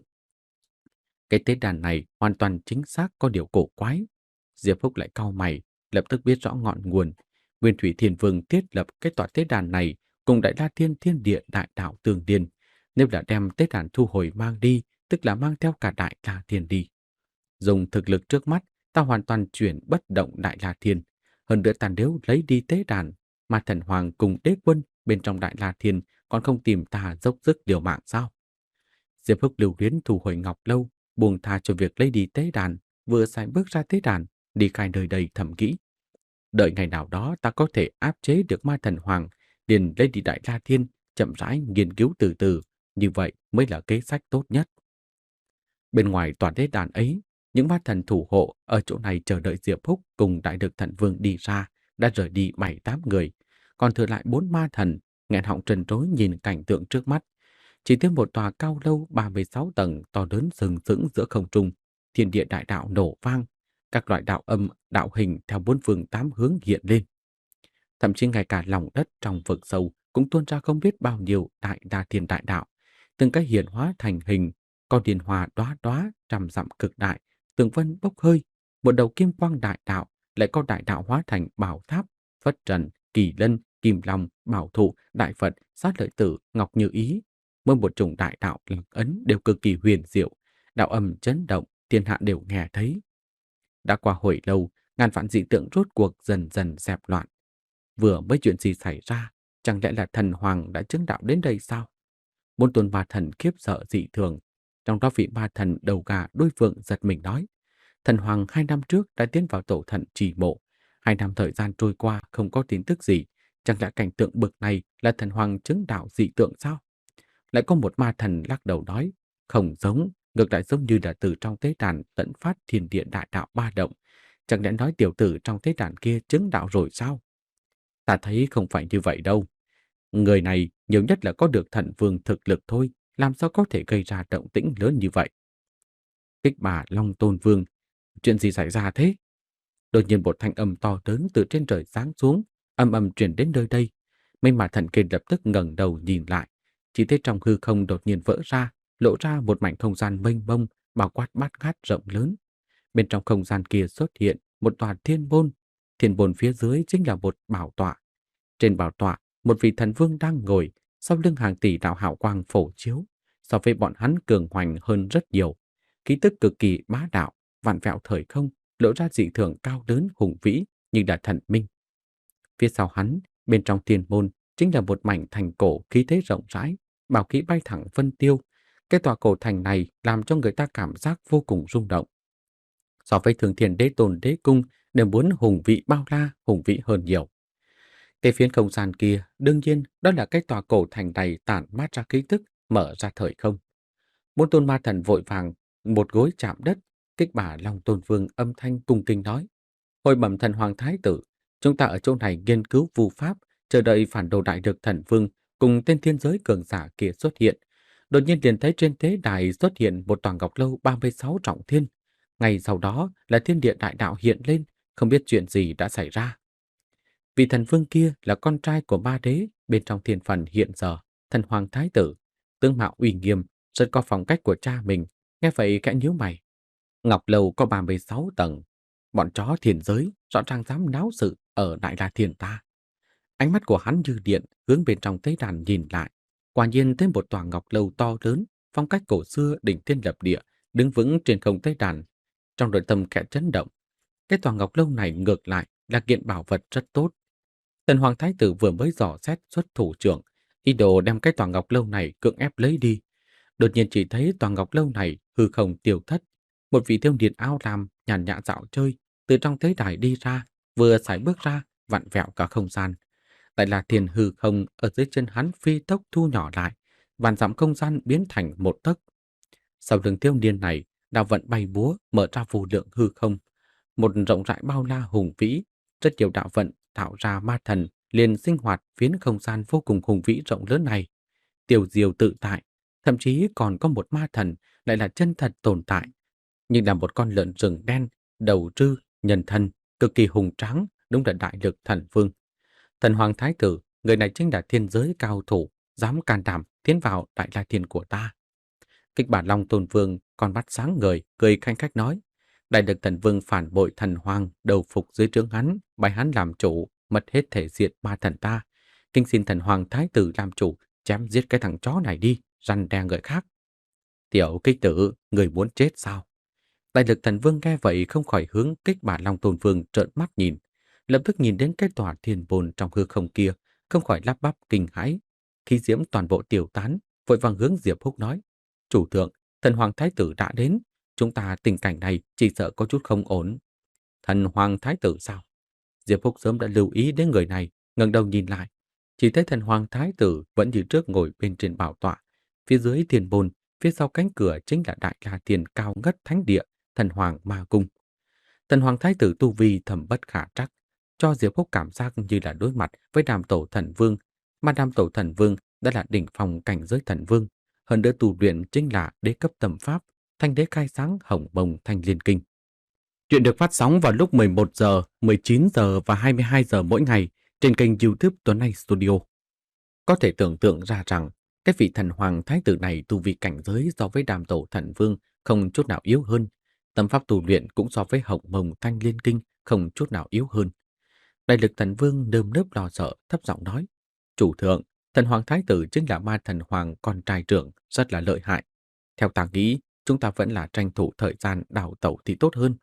Cái tế đàn này hoàn toàn chính xác có điều cổ quái. Diệp Húc lại cau mày, lập tức biết rõ ngọn nguồn. Nguyên Thủy Thiên Vương thiết lập cái tòa tế đàn này cùng Đại La Thiên thiên địa đại đạo tương điên. Nếu là đem tế đàn thu hồi mang đi, tức là mang theo cả Đại La Thiên đi. Dùng thực lực trước mắt, ta hoàn toàn chuyển bất động Đại La Thiên. Hơn nữa ta nếu lấy đi tế đàn, mà thần hoàng cùng đế quân bên trong Đại La Thiên còn không tìm ta dốc sức liều mạng sao? Diệp Húc lưu luyến thu hồi Ngọc Lâu, buông tha cho việc lấy đi tế đàn, vừa sai bước ra tế đàn, đi khai nơi đây thầm nghĩ. Đợi ngày nào đó ta có thể áp chế được ma thần hoàng, liền lấy đi Đại La Thiên, chậm rãi nghiên cứu từ từ, như vậy mới là kế sách tốt nhất. Bên ngoài tòa tế đàn ấy, những ma thần thủ hộ ở chỗ này chờ đợi Diệp Húc cùng Đại Lực Thần Vương đi ra, đã rời đi bảy tám người, còn thừa lại bốn ma thần, nghẹn họng trần trối nhìn cảnh tượng trước mắt. Chỉ thêm một tòa cao lâu ba mươi sáu tầng to lớn sừng sững giữa không trung, thiên địa đại đạo nổ vang, các loại đạo âm, đạo hình theo bốn phương tám hướng hiện lên. Thậm chí ngay cả lòng đất trong vực sâu cũng tuôn ra không biết bao nhiêu đại đa thiên đại đạo, từng cái hiện hóa thành hình, có điền hòa đóa đóa trăm dặm cực đại, tường vân bốc hơi, một đầu kim quang đại đạo lại có đại đạo hóa thành bảo tháp, phất trần, kỳ lân, kim long, bảo thụ, đại Phật, sát lợi tử, ngọc như ý. Mỗi một chủng đại đạo lạc ấn đều cực kỳ huyền diệu, đạo âm chấn động, thiên hạ đều nghe thấy. Đã qua hồi lâu, ngàn vạn dị tượng rốt cuộc dần dần dẹp loạn. Vừa mới chuyện gì xảy ra, chẳng lẽ là thần hoàng đã chứng đạo đến đây sao? Bốn tôn ma thần khiếp sợ dị thường, trong đó vị ma thần đầu gà đuôi phượng giật mình nói: thần hoàng hai năm trước đã tiến vào tổ thần trì mộ, hai năm thời gian trôi qua không có tin tức gì, chẳng lẽ cảnh tượng bực này là thần hoàng chứng đạo dị tượng sao? Lại có một ma thần lắc đầu nói: không giống, ngược lại giống như là từ trong tế đàn tận phát thiên địa đại đạo ba động, chẳng lẽ nói tiểu tử trong tế đàn kia chứng đạo rồi sao? Ta thấy không phải như vậy đâu. Người này nhiều nhất là có được thần vương thực lực thôi, làm sao có thể gây ra động tĩnh lớn như vậy. Kích bà Long Tôn Vương, chuyện gì xảy ra thế? Đột nhiên một thanh âm to lớn từ trên trời giáng xuống, âm ầm truyền đến nơi đây. Minh Mã Thần kia lập tức ngẩng đầu nhìn lại, chỉ thấy trong hư không đột nhiên vỡ ra, lộ ra một mảnh không gian mênh mông, bao quát bát ngát rộng lớn. Bên trong không gian kia xuất hiện một tòa thiên môn, thiên môn phía dưới chính là một bảo tọa. Trên bảo tọa, một vị thần vương đang ngồi, sau lưng hàng tỷ đạo hào quang phổ chiếu, so với bọn hắn cường hoành hơn rất nhiều. Khí tức cực kỳ bá đạo, vạn vẹo thời không, lộ ra dị thường cao lớn hùng vĩ như là thần minh. Phía sau hắn, bên trong thiên môn, chính là một mảnh thành cổ khí thế rộng rãi, bảo khí bay thẳng vân tiêu. Cái tòa cổ thành này làm cho người ta cảm giác vô cùng rung động. So với Thường Thiên Đế Tôn Đế Cung đều muốn hùng vĩ bao la, hùng vĩ hơn nhiều. Cái phiến không gian kia, đương nhiên, đó là cái tòa cổ thành này tản mát ra khí tức, mở ra thời không. Bốn tôn ma thần vội vàng, một gối chạm đất, kích bà Long Tôn Vương âm thanh cung kính nói. Hồi bẩm thần hoàng thái tử, chúng ta ở chỗ này nghiên cứu vu pháp, chờ đợi phản đồ đại được thần vương cùng tên thiên giới cường giả kia xuất hiện. Đột nhiên liền thấy trên thế đài xuất hiện một tòa ngọc lâu ba mươi sáu trọng thiên. Ngày sau đó là thiên địa đại đạo hiện lên, không biết chuyện gì đã xảy ra. Vị thần vương kia là con trai của ba đế bên trong thiên phần hiện giờ, thần hoàng thái tử, tướng mạo uy nghiêm, rất có phong cách của cha mình, nghe vậy khẽ nhíu mày. Ngọc Lâu có ba mươi sáu tầng, bọn chó thiên giới rõ ràng dám náo sự ở Đại La Thiên ta. Ánh mắt của hắn như điện hướng bên trong tế đàn nhìn lại, quả nhiên thấy một tòa Ngọc Lâu to lớn, phong cách cổ xưa đỉnh thiên lập địa, đứng vững trên không tế đàn. Trong nội tâm kẻ chấn động, cái tòa Ngọc Lâu này ngược lại là kiện bảo vật rất tốt. Thần hoàng thái tử vừa mới dò xét xuất thủ trưởng, ý đồ đem cái tòa Ngọc Lâu này cưỡng ép lấy đi. Đột nhiên chỉ thấy tòa Ngọc Lâu này hư không tiêu thất. Một vị thiếu niên áo lam nhàn nhã dạo chơi từ trong tế đài đi ra, vừa sải bước ra, vặn vẹo cả không gian. Lại là thiền hư không ở dưới chân hắn phi tốc thu nhỏ lại, vạn dặm không gian biến thành một tấc. Sau lưng thiếu niên này, đạo vận bay búa mở ra vô lượng hư không, một rộng rãi bao la hùng vĩ, rất nhiều đạo vận tạo ra ma thần liền sinh hoạt phiến không gian vô cùng hùng vĩ rộng lớn này. Tiêu diêu tự tại, thậm chí còn có một ma thần lại là chân thật tồn tại, nhưng là một con lợn rừng đen, đầu trư, nhân thân, cực kỳ hùng tráng, đúng là đại lực thần vương. Thần hoàng thái tử, người này chính là thiên giới cao thủ, dám can đảm tiến vào đại la thiên của ta. Kịch bản Long Tôn Vương còn mắt sáng ngời, cười khanh khách nói. Đại lực thần vương phản bội thần hoàng, đầu phục dưới trướng hắn, bày hắn làm chủ, mất hết thể diện ma thần ta. Kinh xin thần hoàng thái tử làm chủ, chém giết cái thằng chó này đi, răn đe người khác. Tiểu kích tử, người muốn chết sao? Đại lực thần vương nghe vậy không khỏi hướng kích bản Long Tôn Vương trợn mắt nhìn, lập tức nhìn đến cái tòa thiên bồn trong hư không kia, không khỏi lắp bắp kinh hãi. Khi diễm toàn bộ tiêu tán, vội vàng hướng Diệp Húc nói: "Chủ thượng, thần hoàng thái tử đã đến, chúng ta tình cảnh này chỉ sợ có chút không ổn." Thần hoàng thái tử sao? Diệp Húc sớm đã lưu ý đến người này, ngẩng đầu nhìn lại, chỉ thấy thần hoàng thái tử vẫn như trước ngồi bên trên bảo tọa, phía dưới thiên bồn, phía sau cánh cửa chính là đại la thiên cao ngất thánh địa, thần hoàng ma cung. Thần hoàng thái tử tu vi thầm bất khả trắc, cho Diệp Húc cảm giác như là đối mặt với đàm tổ thần vương, mà đàm tổ thần vương đã là đỉnh phong cảnh giới thần vương, hơn nữa tu luyện chính là đế cấp tầm pháp, thanh đế khai sáng hồng bồng thanh liên kinh. Chuyện được phát sóng vào lúc mười một giờ, mười chín giờ và hai mươi hai giờ mỗi ngày trên kênh YouTube Tuấn Anh Studio. Có thể tưởng tượng ra rằng cái vị thần hoàng thái tử này tu vi cảnh giới so với đàm tổ thần vương không chút nào yếu hơn, tâm pháp tu luyện cũng so với hồng mông thanh liên kinh không chút nào yếu hơn. Đại lực thần vương nơm nớp lo sợ thấp giọng nói: "Chủ thượng, thần hoàng thái tử chính là ma thần hoàng con trai trưởng, rất là lợi hại. Theo ta nghĩ, chúng ta vẫn là tranh thủ thời gian đào tẩu thì tốt hơn."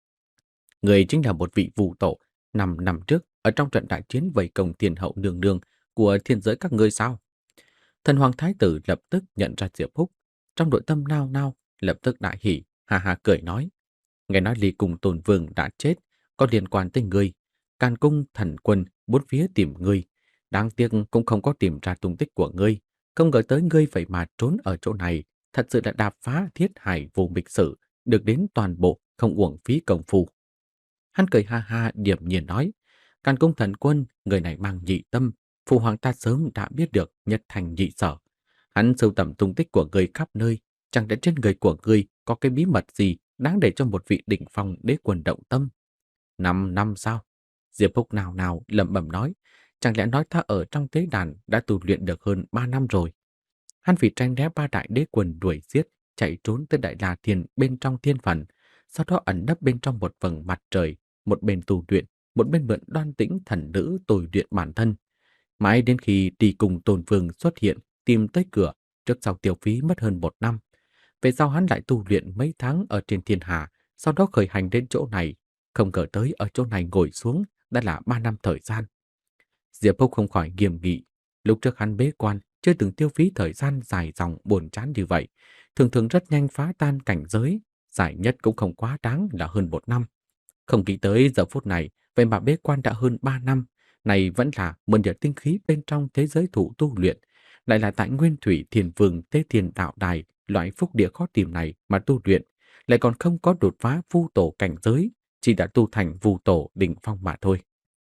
Người chính là một vị vũ tổ năm năm trước ở trong trận đại chiến vây công thiên hậu nương nương của thiên giới các ngươi sao? Thần hoàng thái tử lập tức nhận ra Diệp Húc, trong nội tâm nao nao, lập tức đại hỉ, hà hà cười nói: "Nghe nói Ly Cung Tôn Vương đã chết, có liên quan tới ngươi. Càn Cung thần quân bốn phía tìm ngươi, đáng tiếc cũng không có tìm ra tung tích của ngươi. Không ngờ tới ngươi vậy mà trốn ở chỗ này, thật sự là đạp phá thiết hải vô mịch sử, được đến toàn bộ, không uổng phí công phu." Hắn cười ha ha điềm nhiên nói: "Càn Cung thần quân, người này mang nhị tâm, phụ hoàng ta sớm đã biết được nhất thành nhị sở. Hắn sưu tầm tung tích của ngươi khắp nơi, chẳng lẽ trên người của ngươi có cái bí mật gì đáng để cho một vị đỉnh phong đế quân động tâm? Năm năm sao? Diệp Húc nào nào lẩm bẩm nói, chẳng lẽ nói ta ở trong tế đàn đã tu luyện được hơn ba năm rồi? Hắn vì tranh né ba đại đế quân đuổi giết, chạy trốn tới Đại La Thiên bên trong thiên phần, sau đó ẩn nấp bên trong một vầng mặt trời, một bên tu luyện, một bên mượn đoan tĩnh thần nữ tôi luyện bản thân. Mãi đến khi đi cùng Tôn Vương xuất hiện, tìm tới cửa, trước sau tiêu phí mất hơn một năm. Về sau hắn lại tu luyện mấy tháng ở trên thiên hà, sau đó khởi hành đến chỗ này, không ngờ tới ở chỗ này ngồi xuống đã là ba năm thời gian. Diệp Húc không khỏi nghiêm nghị, lúc trước hắn bế quan chưa từng tiêu phí thời gian dài dòng buồn chán như vậy, thường thường rất nhanh phá tan cảnh giới, dài nhất cũng không quá đáng là hơn một năm. Không nghĩ tới giờ phút này, vậy mà bế quan đã hơn ba năm, này vẫn là mượn nhờ tinh khí bên trong thế giới thủ tu luyện, lại là tại Nguyên Thủy Thiền Vương Tế Thiên Đạo Đài, loại phúc địa khó tìm này mà tu luyện, lại còn không có đột phá vu tổ cảnh giới, chỉ đã tu thành vu tổ đỉnh phong mà thôi.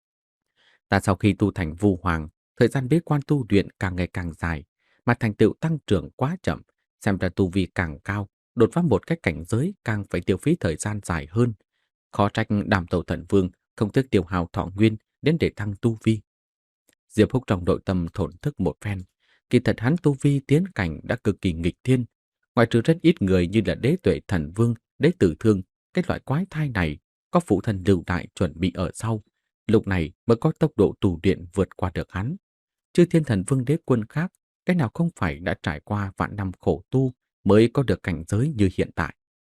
Ta sau khi tu thành vu hoàng, thời gian bế quan tu luyện càng ngày càng dài, mà thành tựu tăng trưởng quá chậm, xem ra tu vi càng cao, đột phá một cách cảnh giới càng phải tiêu phí thời gian dài hơn. Khó trách Đàm Tẩu Thần Vương không tiếc tiêu hao thọ nguyên đến để thăng tu vi. Diệp Húc trong nội tâm thổn thức một phen, kỳ thật hắn tu vi tiến cảnh đã cực kỳ nghịch thiên, ngoài trừ rất ít người như là Đế Tuệ Thần Vương, Đế Tử Thương, cái loại quái thai này có phụ thần lưu đại chuẩn bị ở sau, lúc này mới có tốc độ tu luyện vượt qua được hắn. Chứ Thiên Thần Vương đế quân khác, cái nào không phải đã trải qua vạn năm khổ tu mới có được cảnh giới như hiện tại.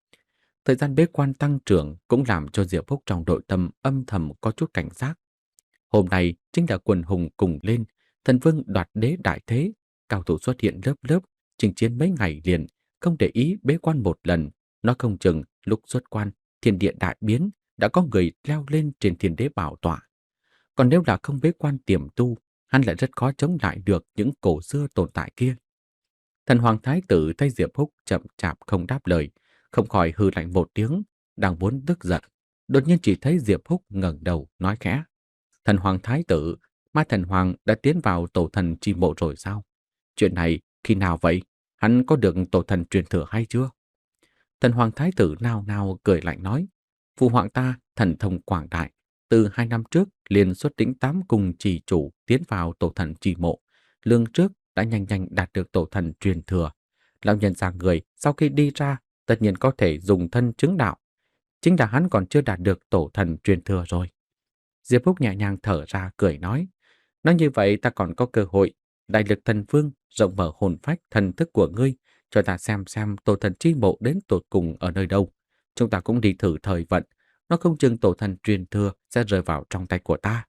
Thời gian bế quan tăng trưởng cũng làm cho Diệp Húc trong nội tâm âm thầm có chút cảnh giác. Hôm nay chính là quần hùng cùng lên, thần vương đoạt đế đại thế, cao thủ xuất hiện lớp lớp, chinh chiến mấy ngày liền, không để ý bế quan một lần, nó không chừng lúc xuất quan, thiên địa đại biến, đã có người leo lên trên thiên đế bảo tọa. Còn nếu là không bế quan tiềm tu, hắn lại rất khó chống lại được những cổ xưa tồn tại kia. Thần hoàng thái tử thấy Diệp Húc chậm chạp không đáp lời, không khỏi hừ lạnh một tiếng, đang muốn tức giận. Đột nhiên chỉ thấy Diệp Húc ngẩng đầu nói khẽ: Thần hoàng thái tử, Ma thần hoàng đã tiến vào tổ thần chi mộ rồi sao? Chuyện này khi nào vậy? Hắn có được tổ thần truyền thừa hay chưa? Thần hoàng thái tử nao nao cười lạnh nói: Phụ hoàng ta thần thông quảng đại, từ hai năm trước liền xuất lĩnh tám cùng chỉ chủ tiến vào tổ thần chi mộ, lương trước đã nhanh nhanh đạt được tổ thần truyền thừa. Lão nhân già người sau khi đi ra tất nhiên có thể dùng thân chứng đạo, chính là hắn còn chưa đạt được tổ thần truyền thừa rồi. Diệp Húc nhẹ nhàng thở ra cười nói: Nói như vậy ta còn có cơ hội. Đại lực thần vương rộng mở hồn phách thần thức của ngươi, cho ta xem xem tổ thần chi mộ đến tột cùng ở nơi đâu. Chúng ta cũng đi thử thời vận, nó không chừng tổ thần truyền thừa sẽ rơi vào trong tay của ta.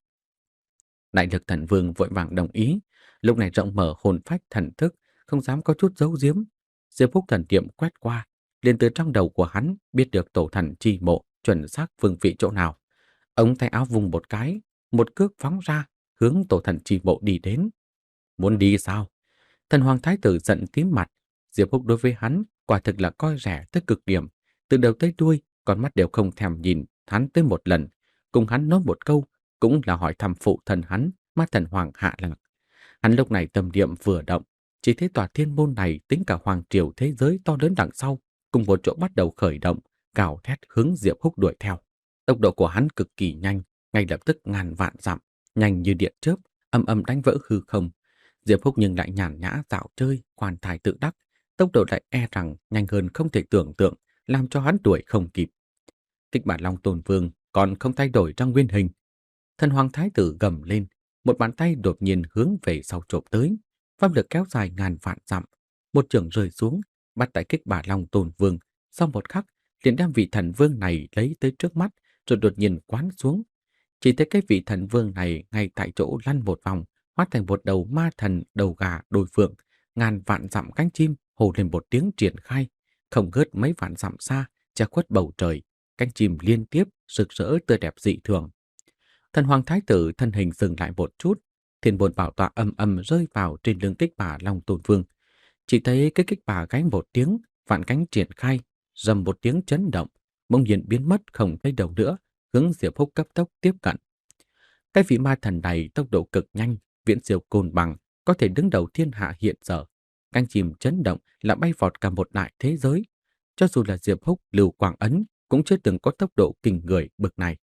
Đại lực thần vương vội vàng đồng ý, lúc này rộng mở hồn phách thần thức, không dám có chút giấu giếm. Diệp Húc thần niệm quét qua, liền từ trong đầu của hắn biết được tổ thần chi mộ chuẩn xác phương vị chỗ nào. Ông tay áo vùng một cái, một cước phóng ra, hướng tổ thần chi mộ đi đến. Muốn đi sao? Thần hoàng thái tử giận tím mặt. Diệp Húc đối với hắn quả thực là coi rẻ tới cực điểm, từ đầu tới đuôi con mắt đều không thèm nhìn hắn tới một lần, cùng hắn nói một câu cũng là hỏi thăm phụ thần hắn, Ma thần hoàng hạ lạc. Hắn lúc này tâm niệm vừa động, chỉ thấy tòa thiên môn này tính cả hoàng triều thế giới to lớn đằng sau, cùng một chỗ bắt đầu khởi động, gào thét hướng Diệp Húc đuổi theo. Tốc độ của hắn cực kỳ nhanh, ngay lập tức ngàn vạn dặm, nhanh như điện chớp, âm âm đánh vỡ hư không. Diệp Húc nhưng lại nhàn nhã dạo chơi, khoan thai tự đắc, tốc độ lại e rằng nhanh hơn không thể tưởng tượng, làm cho hắn đuổi không kịp. Kịch bản Long Tôn Vương còn không thay đổi trong nguyên hình. Thần hoàng thái tử gầm lên, một bàn tay đột nhiên hướng về sau chộp tới, pháp lực kéo dài ngàn vạn dặm, một chưởng rơi xuống, bắt tại kích bả Long Tôn Vương, sau một khắc liền đem vị thần vương này lấy tới trước mắt, rồi đột nhiên quán xuống. Chỉ thấy cái vị thần vương này ngay tại chỗ lăn một vòng, hóa thành một đầu ma thần đầu gà đôi phượng, ngàn vạn dặm cánh chim hô lên một tiếng triển khai, không ngớt mấy vạn dặm xa, che khuất bầu trời, cánh chim liên tiếp rực rỡ tươi đẹp dị thường. Thần hoàng thái tử thân hình dừng lại một chút, thiên bồn bảo tọa âm âm rơi vào trên lưng kích bả Long Tôn Vương. Chỉ thấy cái kích bả gáy một tiếng, vạn cánh triển khai, rầm một tiếng chấn động, bỗng nhiên biến mất không thấy đâu nữa, hướng Diệp Húc cấp tốc tiếp cận. Cái vị ma thần này tốc độ cực nhanh, viễn siêu côn bằng, có thể đứng đầu thiên hạ hiện giờ. cánh chim chấn động là bay vọt cả một đại thế giới. Cho dù là Diệp Húc, Lưu Quang Ấn cũng chưa từng có tốc độ kinh người bực này.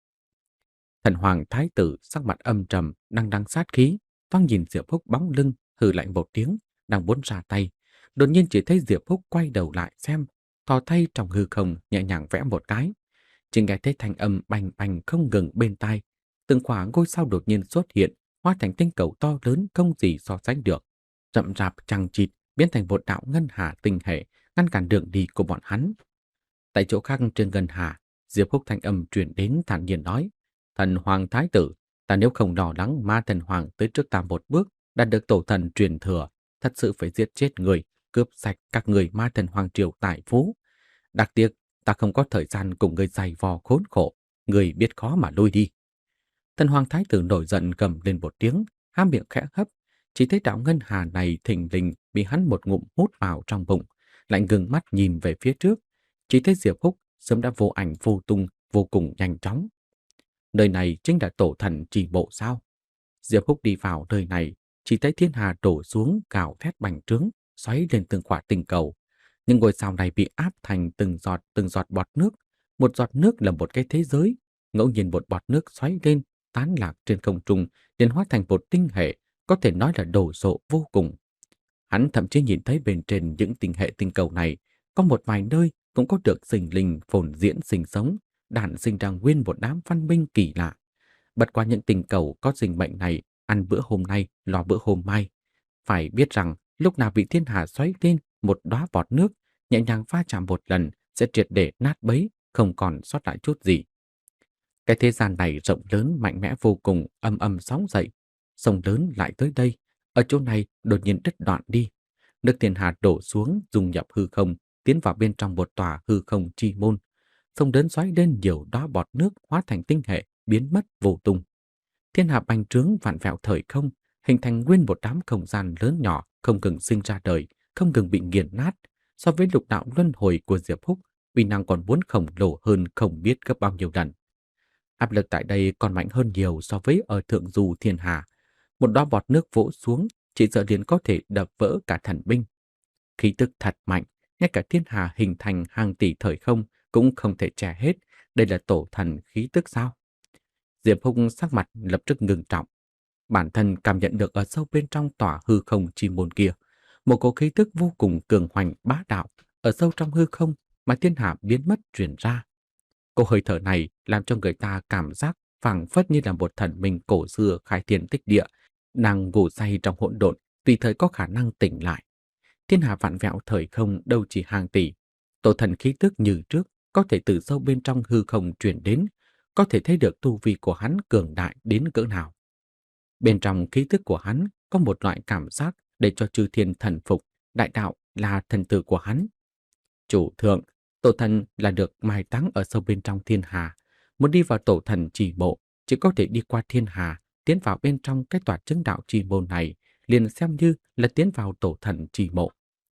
Thần Hoàng Thái tử sắc mặt âm trầm, đang đằng sát khí, toang nhìn Diệp Húc bóng lưng, hừ lạnh một tiếng, đang muốn ra tay. Đột nhiên chỉ thấy Diệp Húc quay đầu lại xem, thò tay trong hư không nhẹ nhàng vẽ một cái. Chỉ nghe thấy thanh âm bành bành không ngừng bên tai. Từng quả ngôi sao đột nhiên xuất hiện, hóa thành tinh cầu to lớn không gì so sánh được. Rậm rạp chằng chịt biến thành một đạo ngân hà tinh hệ, ngăn cản đường đi của bọn hắn. Tại chỗ khác trên ngân hà, Diệp Húc thanh âm truyền đến thản nhiên nói: Thần Hoàng Thái tử, ta nếu không lo lắng ma thần Hoàng tới trước ta một bước, đã được tổ thần truyền thừa, thật sự phải giết chết người, cướp sạch các người ma thần Hoàng triều tại phú. Đặc tiếc, ta không có thời gian cùng người dày vò khốn khổ, người biết khó mà lui đi. Thần Hoàng Thái tử nổi giận gầm lên một tiếng, há miệng khẽ hấp, chỉ thấy đạo ngân hà này thình lình bị hắn một ngụm hút vào trong bụng, lạnh ngừng mắt nhìn về phía trước, chỉ thấy Diệp Húc sớm đã vô ảnh vô tung, vô cùng nhanh chóng. Nơi này chính là tổ thần trì bộ sao? Diệp Húc đi vào nơi này, chỉ thấy thiên hà đổ xuống gào thét bành trướng, xoáy lên từng quả tinh cầu. Nhưng ngôi sao này bị áp thành từng giọt từng giọt bọt nước. Một giọt nước là một cái thế giới. Ngẫu nhiên một bọt nước xoáy lên, tán lạc trên không trung, liền hóa thành một tinh hệ, có thể nói là đồ sộ vô cùng. Hắn thậm chí nhìn thấy bên trên những tinh hệ tinh cầu này, có một vài nơi cũng có được sinh linh phồn diễn sinh sống, đản sinh ra nguyên một đám văn minh kỳ lạ. Bật qua những tinh cầu có sinh mệnh này, ăn bữa hôm nay, lo bữa hôm mai. Phải biết rằng, lúc nào bị thiên hà xoáy lên một đóa bọt nước, nhẹ nhàng va chạm một lần sẽ triệt để nát bấy, không còn sót lại chút gì. Cái thế gian này rộng lớn, mạnh mẽ vô cùng, âm âm sóng dậy. Sông lớn lại tới đây, ở chỗ này đột nhiên đứt đoạn đi. Nước thiên hà đổ xuống, dung nhập hư không, tiến vào bên trong một tòa hư không chi môn. Sông lớn xoáy lên nhiều đóa bọt nước hóa thành tinh hệ, biến mất vô tung. Thiên hà bành trướng vặn vẹo thời không, hình thành nguyên một đám không gian lớn nhỏ, không ngừng sinh ra đời, không ngừng bị nghiền nát. So với lục đạo luân hồi của Diệp Húc, uy năng còn muốn khổng lồ hơn không biết gấp bao nhiêu lần. Áp lực tại đây còn mạnh hơn nhiều so với ở thượng du thiên hà. Một đóa bọt nước vỗ xuống, chỉ sợ liền có thể đập vỡ cả thần binh. Khí tức thật mạnh, ngay cả thiên hà hình thành hàng tỷ thời không cũng không thể che hết. Đây là tổ thần khí tức sao? Diệp Húc sắc mặt lập tức ngưng trọng. Bản thân cảm nhận được ở sâu bên trong tòa hư không chi môn kia, một cỗ khí tức vô cùng cường hoành bá đạo ở sâu trong hư không mà thiên hà biến mất truyền ra. Cô hơi thở này làm cho người ta cảm giác phảng phất như là một thần minh cổ xưa khai thiên tích địa, đang ngủ say trong hỗn độn, tùy thời có khả năng tỉnh lại. Thiên hà vạn vẹo thời không đâu chỉ hàng tỷ, tổ thần khí tức như trước có thể từ sâu bên trong hư không truyền đến, có thể thấy được tu vi của hắn cường đại đến cỡ nào. Bên trong khí tức của hắn có một loại cảm giác để cho chư thiên thần phục, đại đạo là thần tử của hắn. Chủ thượng, tổ thần là được mai táng ở sâu bên trong thiên hà. Muốn đi vào tổ thần trì mộ, chỉ có thể đi qua thiên hà, tiến vào bên trong cái tòa chứng đạo trì môn này, liền xem như là tiến vào tổ thần trì mộ.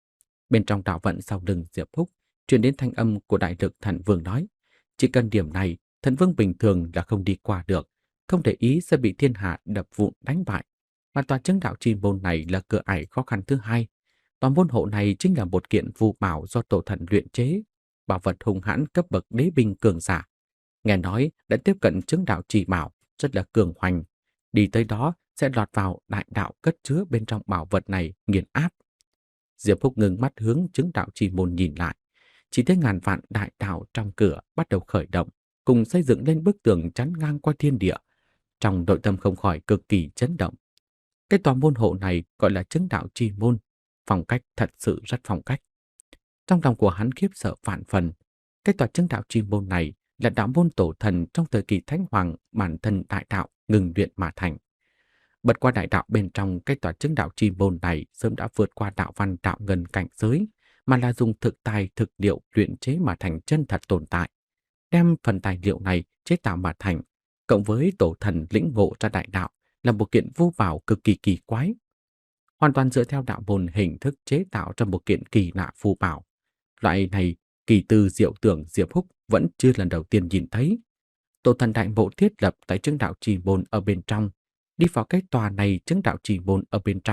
Bên trong đạo vận sau lưng Diệp Húc, truyền đến thanh âm của đại lực thần vương nói, chỉ cần điểm này, thần vương bình thường là không đi qua được, không để ý sẽ bị thiên hạ đập vụn đánh bại. Mà tòa chứng đạo chi môn này là cửa ải khó khăn thứ hai. Toàn môn hộ này chính là một kiện phù bảo do tổ thần luyện chế, bảo vật hùng hãn cấp bậc đế binh cường giả. Nghe nói đã tiếp cận chứng đạo chi bảo, rất là cường hoành. Đi tới đó sẽ lọt vào đại đạo cất chứa bên trong bảo vật này nghiền áp. Diệp Húc ngừng mắt hướng chứng đạo chi môn nhìn lại, chỉ thấy ngàn vạn đại đạo trong cửa bắt đầu khởi động, cùng xây dựng lên bức tường chắn ngang qua thiên địa. Trong nội tâm không khỏi cực kỳ chấn động. Cái tòa môn hộ này gọi là chứng đạo chi môn, phong cách thật sự rất phong cách. Trong lòng của hắn khiếp sợ vạn phần. Cái tòa chứng đạo chi môn này là đạo môn tổ thần trong thời kỳ Thánh Hoàng bản thân đại đạo ngừng luyện mà thành. Bật qua đại đạo bên trong cái tòa chứng đạo chi môn này sớm đã vượt qua đạo văn đạo ngân cảnh giới, mà là dùng thực tài thực liệu luyện chế mà thành chân thật tồn tại. Đem phần tài liệu này chế tạo mà thành, cộng với tổ thần lĩnh ngộ ra đại đạo, là một kiện vô bảo cực kỳ kỳ quái. Hoàn toàn dựa theo đạo môn hình thức chế tạo ra một kiện kỳ lạ phù bảo. Loại này kỳ tư diệu tưởng Diệp Húc vẫn chưa lần đầu tiên nhìn thấy. Tổ thần đại mộ thiết lập tại chứng đạo trì môn ở bên trong, đi vào cái tòa này chứng đạo trì môn ở bên trong,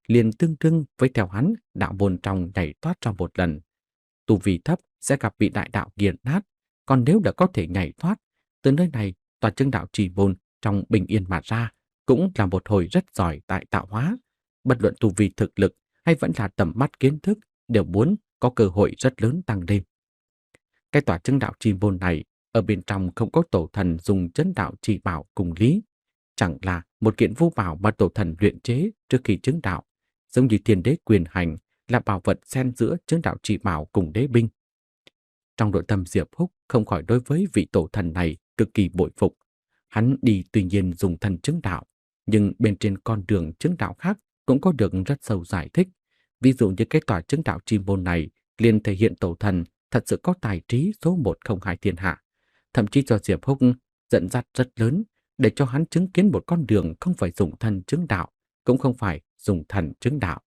liền tương đương với theo hắn đạo môn trong nhảy thoát trong một lần. Tu vi thấp sẽ gặp vị đại đạo nghiền nát, còn nếu đã có thể nhảy thoát, từ nơi này tòa chứng đạo trì môn trong bình yên mà ra cũng là một hồi rất giỏi tại tạo hóa. Bất luận tu vi thực lực hay vẫn là tầm mắt kiến thức đều muốn có cơ hội rất lớn tăng lên. Cái tòa chứng đạo trì môn này ở bên trong không có tổ thần dùng chấn đạo trì bảo cùng lý, chẳng là một kiện vô bảo mà tổ thần luyện chế trước khi chứng đạo, giống như thiên đế quyền hành là bảo vật xen giữa chứng đạo trì bảo cùng đế binh. Trong nội tâm Diệp Húc không khỏi đối với vị tổ thần này cực kỳ bội phục. Hắn đi tuy nhiên dùng thần chứng đạo, nhưng bên trên con đường chứng đạo khác cũng có được rất sâu giải thích. Ví dụ như cái tòa chứng đạo chi môn này liền thể hiện tổ thần thật sự có tài trí số một không hai thiên hạ, thậm chí cho Diệp Húc dẫn dắt rất lớn để cho hắn chứng kiến một con đường không phải dùng thần chứng đạo, cũng không phải dùng thần chứng đạo.